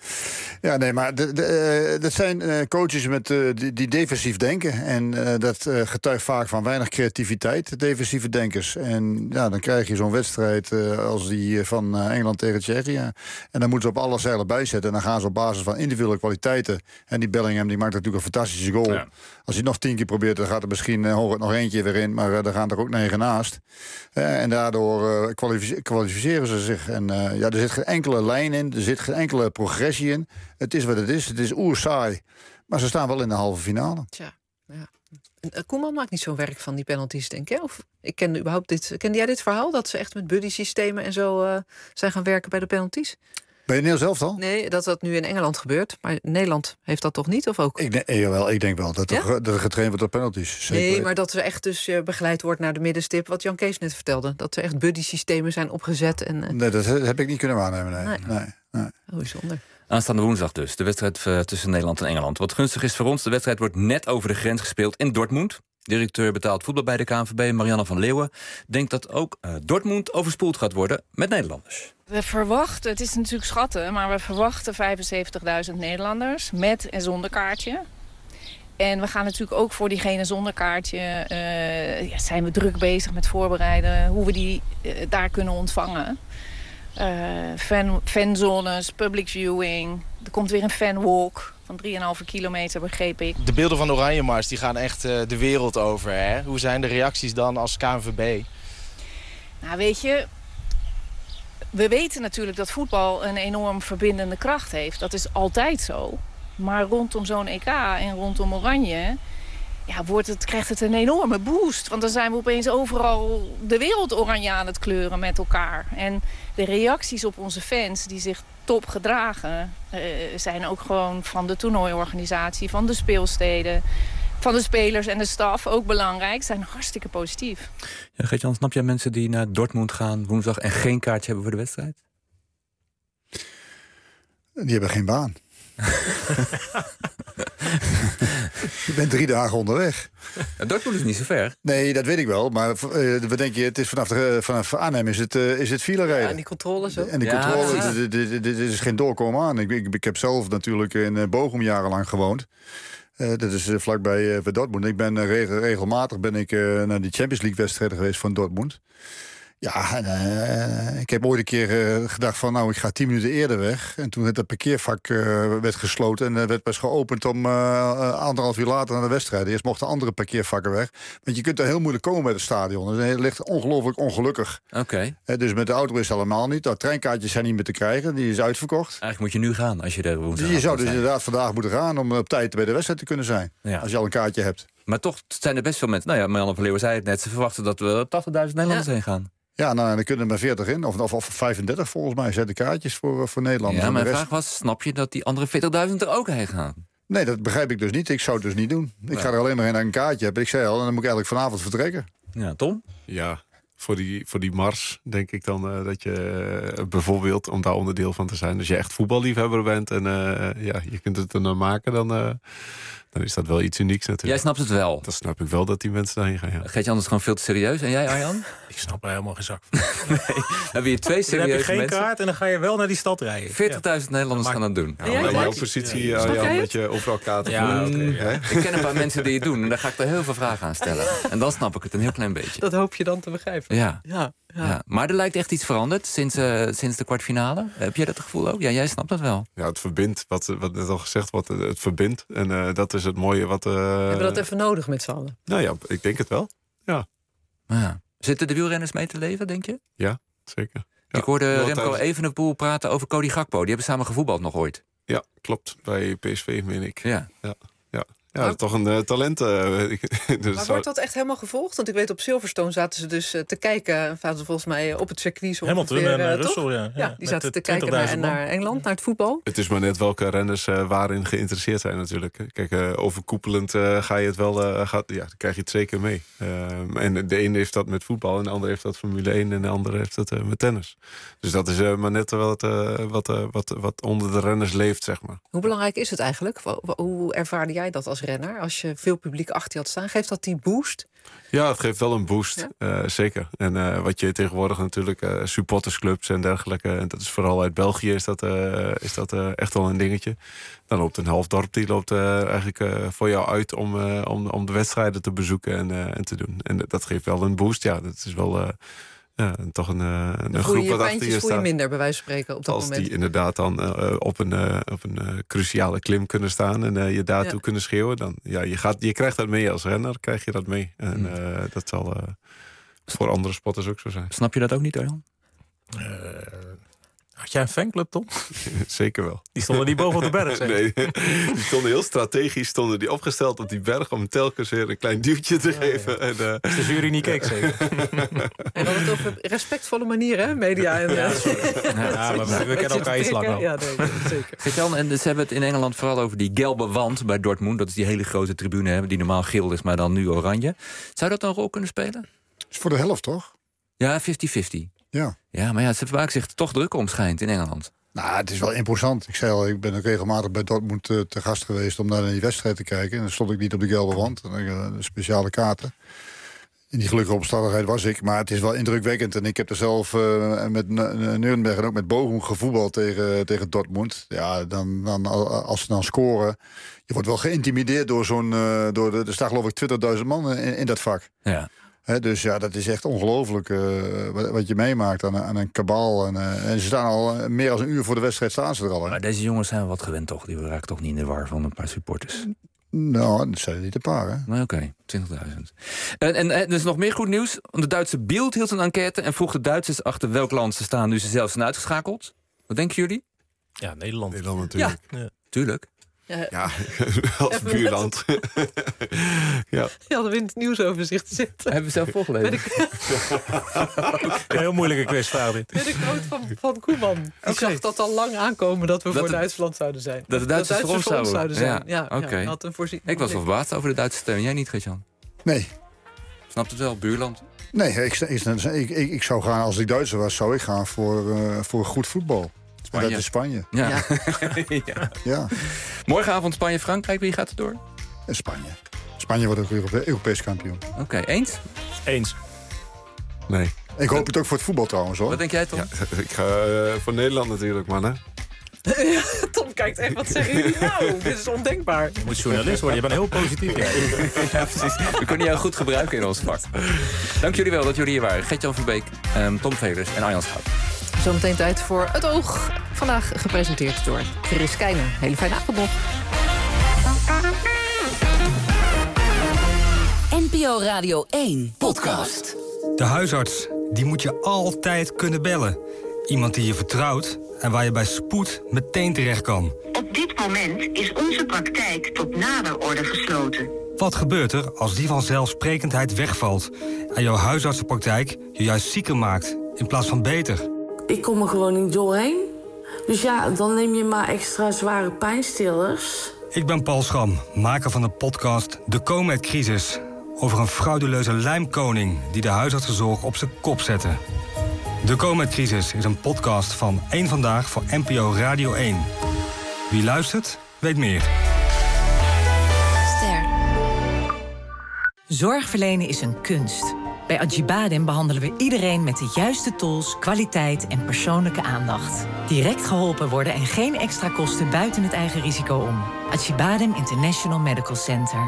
Ja, nee, maar dat zijn coaches die defensief denken. En dat getuigt vaak van weinig creativiteit, defensieve denkers. En ja, dan krijg je zo'n wedstrijd als die van Engeland tegen Tsjechië. En dan moeten ze op alle zeilen bijzetten. En dan gaan ze op basis van individuele kwaliteiten. En die Bellingham die maakt natuurlijk een fantastische goal. Ja. Als hij nog 10 keer probeert, dan gaat er misschien nog eentje weer in. Maar daar gaan er ook 9 naast. En daardoor kwalificeren ze zich. En er zit geen enkele lijn in. Er zit geen enkele progressie in. Het is wat het is. Het is oersaai. Maar ze staan wel in de halve finale. Tja, ja. Koeman maakt niet zo'n werk van die penalties, denk ik. Of kende jij dit verhaal? Dat ze echt met buddy-systemen en zo zijn gaan werken bij de penalties? Bij Nederlands elftal? Nee, dat nu in Engeland gebeurt. Maar Nederland heeft dat toch niet, of ook? Ik denk wel dat er getraind wordt op penalties. Zeker. Nee, maar dat ze echt dus begeleid wordt naar de middenstip. Wat Jan Kees net vertelde. Dat er echt buddy-systemen zijn opgezet. En, Nee, dat heb ik niet kunnen waarnemen. Nee. Oh, bijzonder. Aanstaande woensdag dus, de wedstrijd tussen Nederland en Engeland. Wat gunstig is voor ons, de wedstrijd wordt net over de grens gespeeld in Dortmund. Directeur betaald voetbal bij de KNVB, Marianne van Leeuwen, denkt dat ook Dortmund overspoeld gaat worden met Nederlanders. We verwachten, het is natuurlijk schatten, maar we verwachten 75.000 Nederlanders met en zonder kaartje. En we gaan natuurlijk ook voor diegene zonder kaartje, zijn we druk bezig met voorbereiden hoe we die daar kunnen ontvangen. Fanzones, public viewing. Er komt weer een fanwalk van 3,5 kilometer, begreep ik. De beelden van de Oranje Mars die gaan echt de wereld over. Hè? Hoe zijn de reacties dan als KNVB? Nou, weet je, we weten natuurlijk dat voetbal een enorm verbindende kracht heeft. Dat is altijd zo. Maar rondom zo'n EK en rondom Oranje krijgt het een enorme boost. Want dan zijn we opeens overal de wereld oranje aan het kleuren met elkaar. En de reacties op onze fans die zich top gedragen zijn ook gewoon van de toernooiorganisatie, van de speelsteden, van de spelers en de staf ook belangrijk. Zijn hartstikke positief. Ja, Geert-Jan, snap jij mensen die naar Dortmund gaan woensdag en geen kaartje hebben voor de wedstrijd? Die hebben geen baan. Je bent 3 dagen onderweg. Dortmund is niet zo ver. Nee, dat weet ik wel. Maar wat denk je? Het is vanaf Arnhem is het filerijden. Ja, en die controles ook. En die controle, dit is geen doorkomen aan. Ik heb zelf natuurlijk in Bochum jarenlang gewoond. Dat is vlakbij Dortmund. Ik ben regelmatig naar die Champions League wedstrijden geweest van Dortmund. Ja, ik heb ooit een keer gedacht van, ik ga 10 minuten eerder weg. En toen het parkeervak werd gesloten en werd pas geopend om 1,5 uur later naar de wedstrijd. Eerst mochten andere parkeervakken weg. Want je kunt er heel moeilijk komen bij het stadion. Het ligt ongelooflijk ongelukkig. Oké. Dus met de auto is het allemaal niet. Nou, treinkaartjes zijn niet meer te krijgen. Die is uitverkocht. Eigenlijk moet je nu gaan als je er woensdag Je zou dus inderdaad vandaag moeten gaan om op tijd bij de wedstrijd te kunnen zijn. Ja. Als je al een kaartje hebt. Maar toch zijn er best veel mensen. Nou ja, Marianne van Leeuwen zei het net. Ze verwachten dat we 80.000 Nederlanders heen gaan. Ja, nou, dan kunnen er maar 40 in. Of 35 volgens mij zijn de kaartjes voor Nederlanders. Ja, mijn vraag was, snap je dat die andere 40.000 er ook heen gaan? Nee, dat begrijp ik dus niet. Ik zou het dus niet doen. Ik ga er alleen maar heen dat ik een kaartje heb. Ik zei al, en dan moet ik eigenlijk vanavond vertrekken. Ja, Tom? Ja, voor die mars denk ik dan dat je bijvoorbeeld, om daar onderdeel van te zijn, als je echt voetballiefhebber bent en je kunt het er naar maken, dan is dat wel iets unieks natuurlijk. Jij snapt het wel? Dan snap ik wel dat die mensen daarheen gaan, ja. Geert-Jan is gewoon veel te serieus. En jij, Arjan? Ik snap er helemaal geen zak. Nee, dan heb je 2 serieuze mensen. Dan heb je geen kaart en dan ga je wel naar die stad rijden. 40.000 Nederlanders gaan dat doen. Ja, maar jouw positie, Arjan, dat je overal kaarten Ik ken een paar mensen die het doen en daar ga ik er heel veel vragen aan stellen. En dan snap ik het een heel klein beetje. Dat hoop je dan te begrijpen. Ja. Maar er lijkt echt iets veranderd sinds de kwartfinale. Heb jij dat gevoel ook? Ja, jij snapt dat wel. Ja, het verbindt, wat net al gezegd wordt, het verbindt. En dat is het mooie wat... Hebben we dat even nodig met z'n allen? Nou ja, ik denk het wel. Ja. Zitten de wielrenners mee te leven, denk je? Ja, zeker. Ja, ik hoorde Remco Evenepoel praten over Cody Gakpo. Die hebben samen gevoetbald nog ooit. Ja, klopt. Bij PSV, meen ik. Ja. Ja, toch een talent. Dus maar wordt dat echt helemaal gevolgd? Want ik weet, op Silverstone zaten ze dus te kijken, volgens mij op het circuit. Hamilton en Russell, ja. Die zaten te kijken naar Engeland, naar het voetbal. Het is maar net welke renners waarin geïnteresseerd zijn natuurlijk. Kijk, overkoepelend ga je het wel, dan krijg je het zeker mee. En de ene heeft dat met voetbal, en de andere heeft dat Formule 1 en de andere heeft dat met tennis. Dus dat is maar net wel wat onder de renners leeft, zeg maar. Hoe belangrijk is het eigenlijk? Hoe ervaarde jij dat als renner? Als je veel publiek achter je had staan, geeft dat die boost? Ja, het geeft wel een boost, zeker. En wat je tegenwoordig natuurlijk, supportersclubs en dergelijke... en dat is vooral uit België is dat echt wel een dingetje. Dan loopt een half dorp, die loopt eigenlijk voor jou uit... om de wedstrijden te bezoeken en te doen. En dat geeft wel een boost, ja. Dat is wel... toch een groep wat achter je staat. Voel je minder, bij wijze van spreken, op dat als moment. Als die inderdaad dan op een cruciale klim kunnen staan... en je daartoe kunnen schreeuwen... dan je krijgt dat mee als renner, krijg je dat mee. En dat zal voor andere spotters ook zo zijn. Snap je dat ook niet, Arjan? Had jij een fanclub, Tom? Zeker wel. Die stonden niet boven op de berg, zeg. Nee, die stonden heel strategisch opgesteld op die berg... om telkens weer een klein duwtje te geven. En, als de jury niet keek, zeker. En dan het op een respectvolle manier, hè, media. En, maar we kennen elkaar iets langer. Ja, nee, zeker. Gert-Jan, en ze hebben het in Engeland vooral over die gelbe wand bij Dortmund. Dat is die hele grote tribune hebben, die normaal geel is, maar dan nu oranje. Zou dat een rol kunnen spelen? Is voor de helft, toch? Ja, 50-50. Ja. Ja, maar ze maken zich er toch druk om, schijnt, in Engeland. Nou, het is wel imposant. Ik zei al, ik ben ook regelmatig bij Dortmund te gast geweest... om naar die wedstrijd te kijken. En dan stond ik niet op de gelbe wand. Dan had ik speciale kaarten. In die gelukkige omstandigheid was ik. Maar het is wel indrukwekkend. En ik heb er zelf met Nuremberg en ook met Bochum gevoetbald tegen Dortmund. Ja, dan, als ze dan scoren... Je wordt wel geïntimideerd door zo'n... Er staan geloof ik 20.000 man in dat vak. Ja. Dus ja, dat is echt ongelooflijk wat je meemaakt aan een kabaal. En ze staan al meer dan een uur voor de wedstrijd staan ze er al. Hè? Maar deze jongens zijn wel wat gewend, toch? Die raken toch niet in de war van een paar supporters? Nou, dat zijn er niet een paar, hè? Nee, oké, 20.000. En er is nog meer goed nieuws. De Duitse Bild hield een enquête... en vroeg de Duitsers achter welk land ze staan... nu ze zelf zijn uitgeschakeld. Wat denken jullie? Ja, Nederland. Nederland natuurlijk. Ja, tuurlijk. Ja, als buurland. Ja, hadden we in het nieuwsoverzicht zitten. Hebben we zelf voorgelezen. Een heel moeilijke quizvraag dit. Met de quote van Koeman. Die zag dat al lang aankomen dat we voor Duitsland zouden zijn. Dat de Duitsers voor ons zouden zijn. Ja, oké. Ik was wel verbaasd over de Duitse steun. Jij niet, Gert-Jan? Nee. Snapt het wel, buurland? Nee, ik zou gaan, als ik Duitser was, zou ik gaan voor goed voetbal. Spanje. Dat is Spanje. Ja. Ja. Morgenavond Spanje-Frankrijk. Wie gaat er door? Spanje. Spanje wordt ook Europees kampioen. Oké, eens? Eens. Nee. Ik hoop het ook voor het voetbal trouwens, hoor. Wat denk jij, Tom? Ja, ik ga voor Nederland natuurlijk, man, hè? Tom kijkt echt, wat zeggen jullie nou? Dit is ondenkbaar. Je moet journalist worden, je bent heel positief. Ja, precies. We kunnen jou goed gebruiken in ons vak. Dank jullie wel dat jullie hier waren. Gert-Jan Verbeek, Tom Velers en Arjan Schout. Zometeen tijd voor Het Oog. Vandaag gepresenteerd door Chris Keijner. Hele fijne avond nog. NPO Radio 1 podcast. De huisarts, die moet je altijd kunnen bellen. Iemand die je vertrouwt en waar je bij spoed meteen terecht kan. Op dit moment is onze praktijk tot nader orde gesloten. Wat gebeurt er als die vanzelfsprekendheid wegvalt en jouw huisartsenpraktijk je juist zieker maakt in plaats van beter? Ik kom er gewoon niet doorheen. Dus ja, dan neem je maar extra zware pijnstillers. Ik ben Paul Schram, maker van de podcast De Comet-crisis. Over een frauduleuze lijmkoning die de huisartsenzorg op zijn kop zette. De Comet-crisis is een podcast van 1 Vandaag voor NPO Radio 1. Wie luistert, weet meer. Ster. Zorg verlenen is een kunst. Bij Acibadem behandelen we iedereen met de juiste tools, kwaliteit en persoonlijke aandacht. Direct geholpen worden en geen extra kosten buiten het eigen risico om. Acibadem International Medical Center.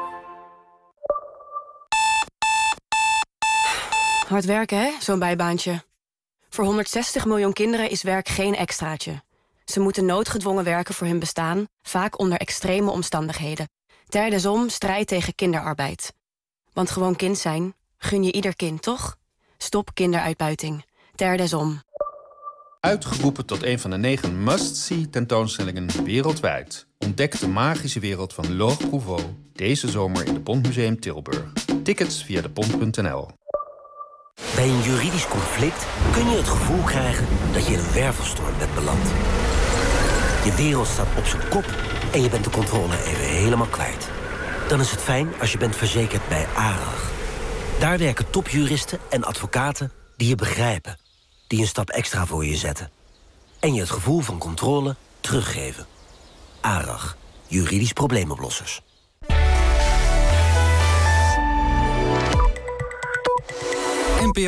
Hard werken, hè? Zo'n bijbaantje. Voor 160 miljoen kinderen is werk geen extraatje. Ze moeten noodgedwongen werken voor hun bestaan, vaak onder extreme omstandigheden. Ter desom strijd tegen kinderarbeid. Want gewoon kind zijn, gun je ieder kind, toch? Stop kinderuitbuiting. Ter desom. Uitgeroepen tot een van de 9 must-see tentoonstellingen wereldwijd. Ontdek de magische wereld van Laure Prouvost deze zomer in de Pontmuseum Tilburg. Tickets via depont.nl. Bij een juridisch conflict kun je het gevoel krijgen dat je in een wervelstorm bent beland. Je wereld staat op zijn kop en je bent de controle even helemaal kwijt. Dan is het fijn als je bent verzekerd bij ARAG. Daar werken topjuristen en advocaten die je begrijpen. Die een stap extra voor je zetten. En je het gevoel van controle teruggeven. ARAG, juridisch probleemoplossers.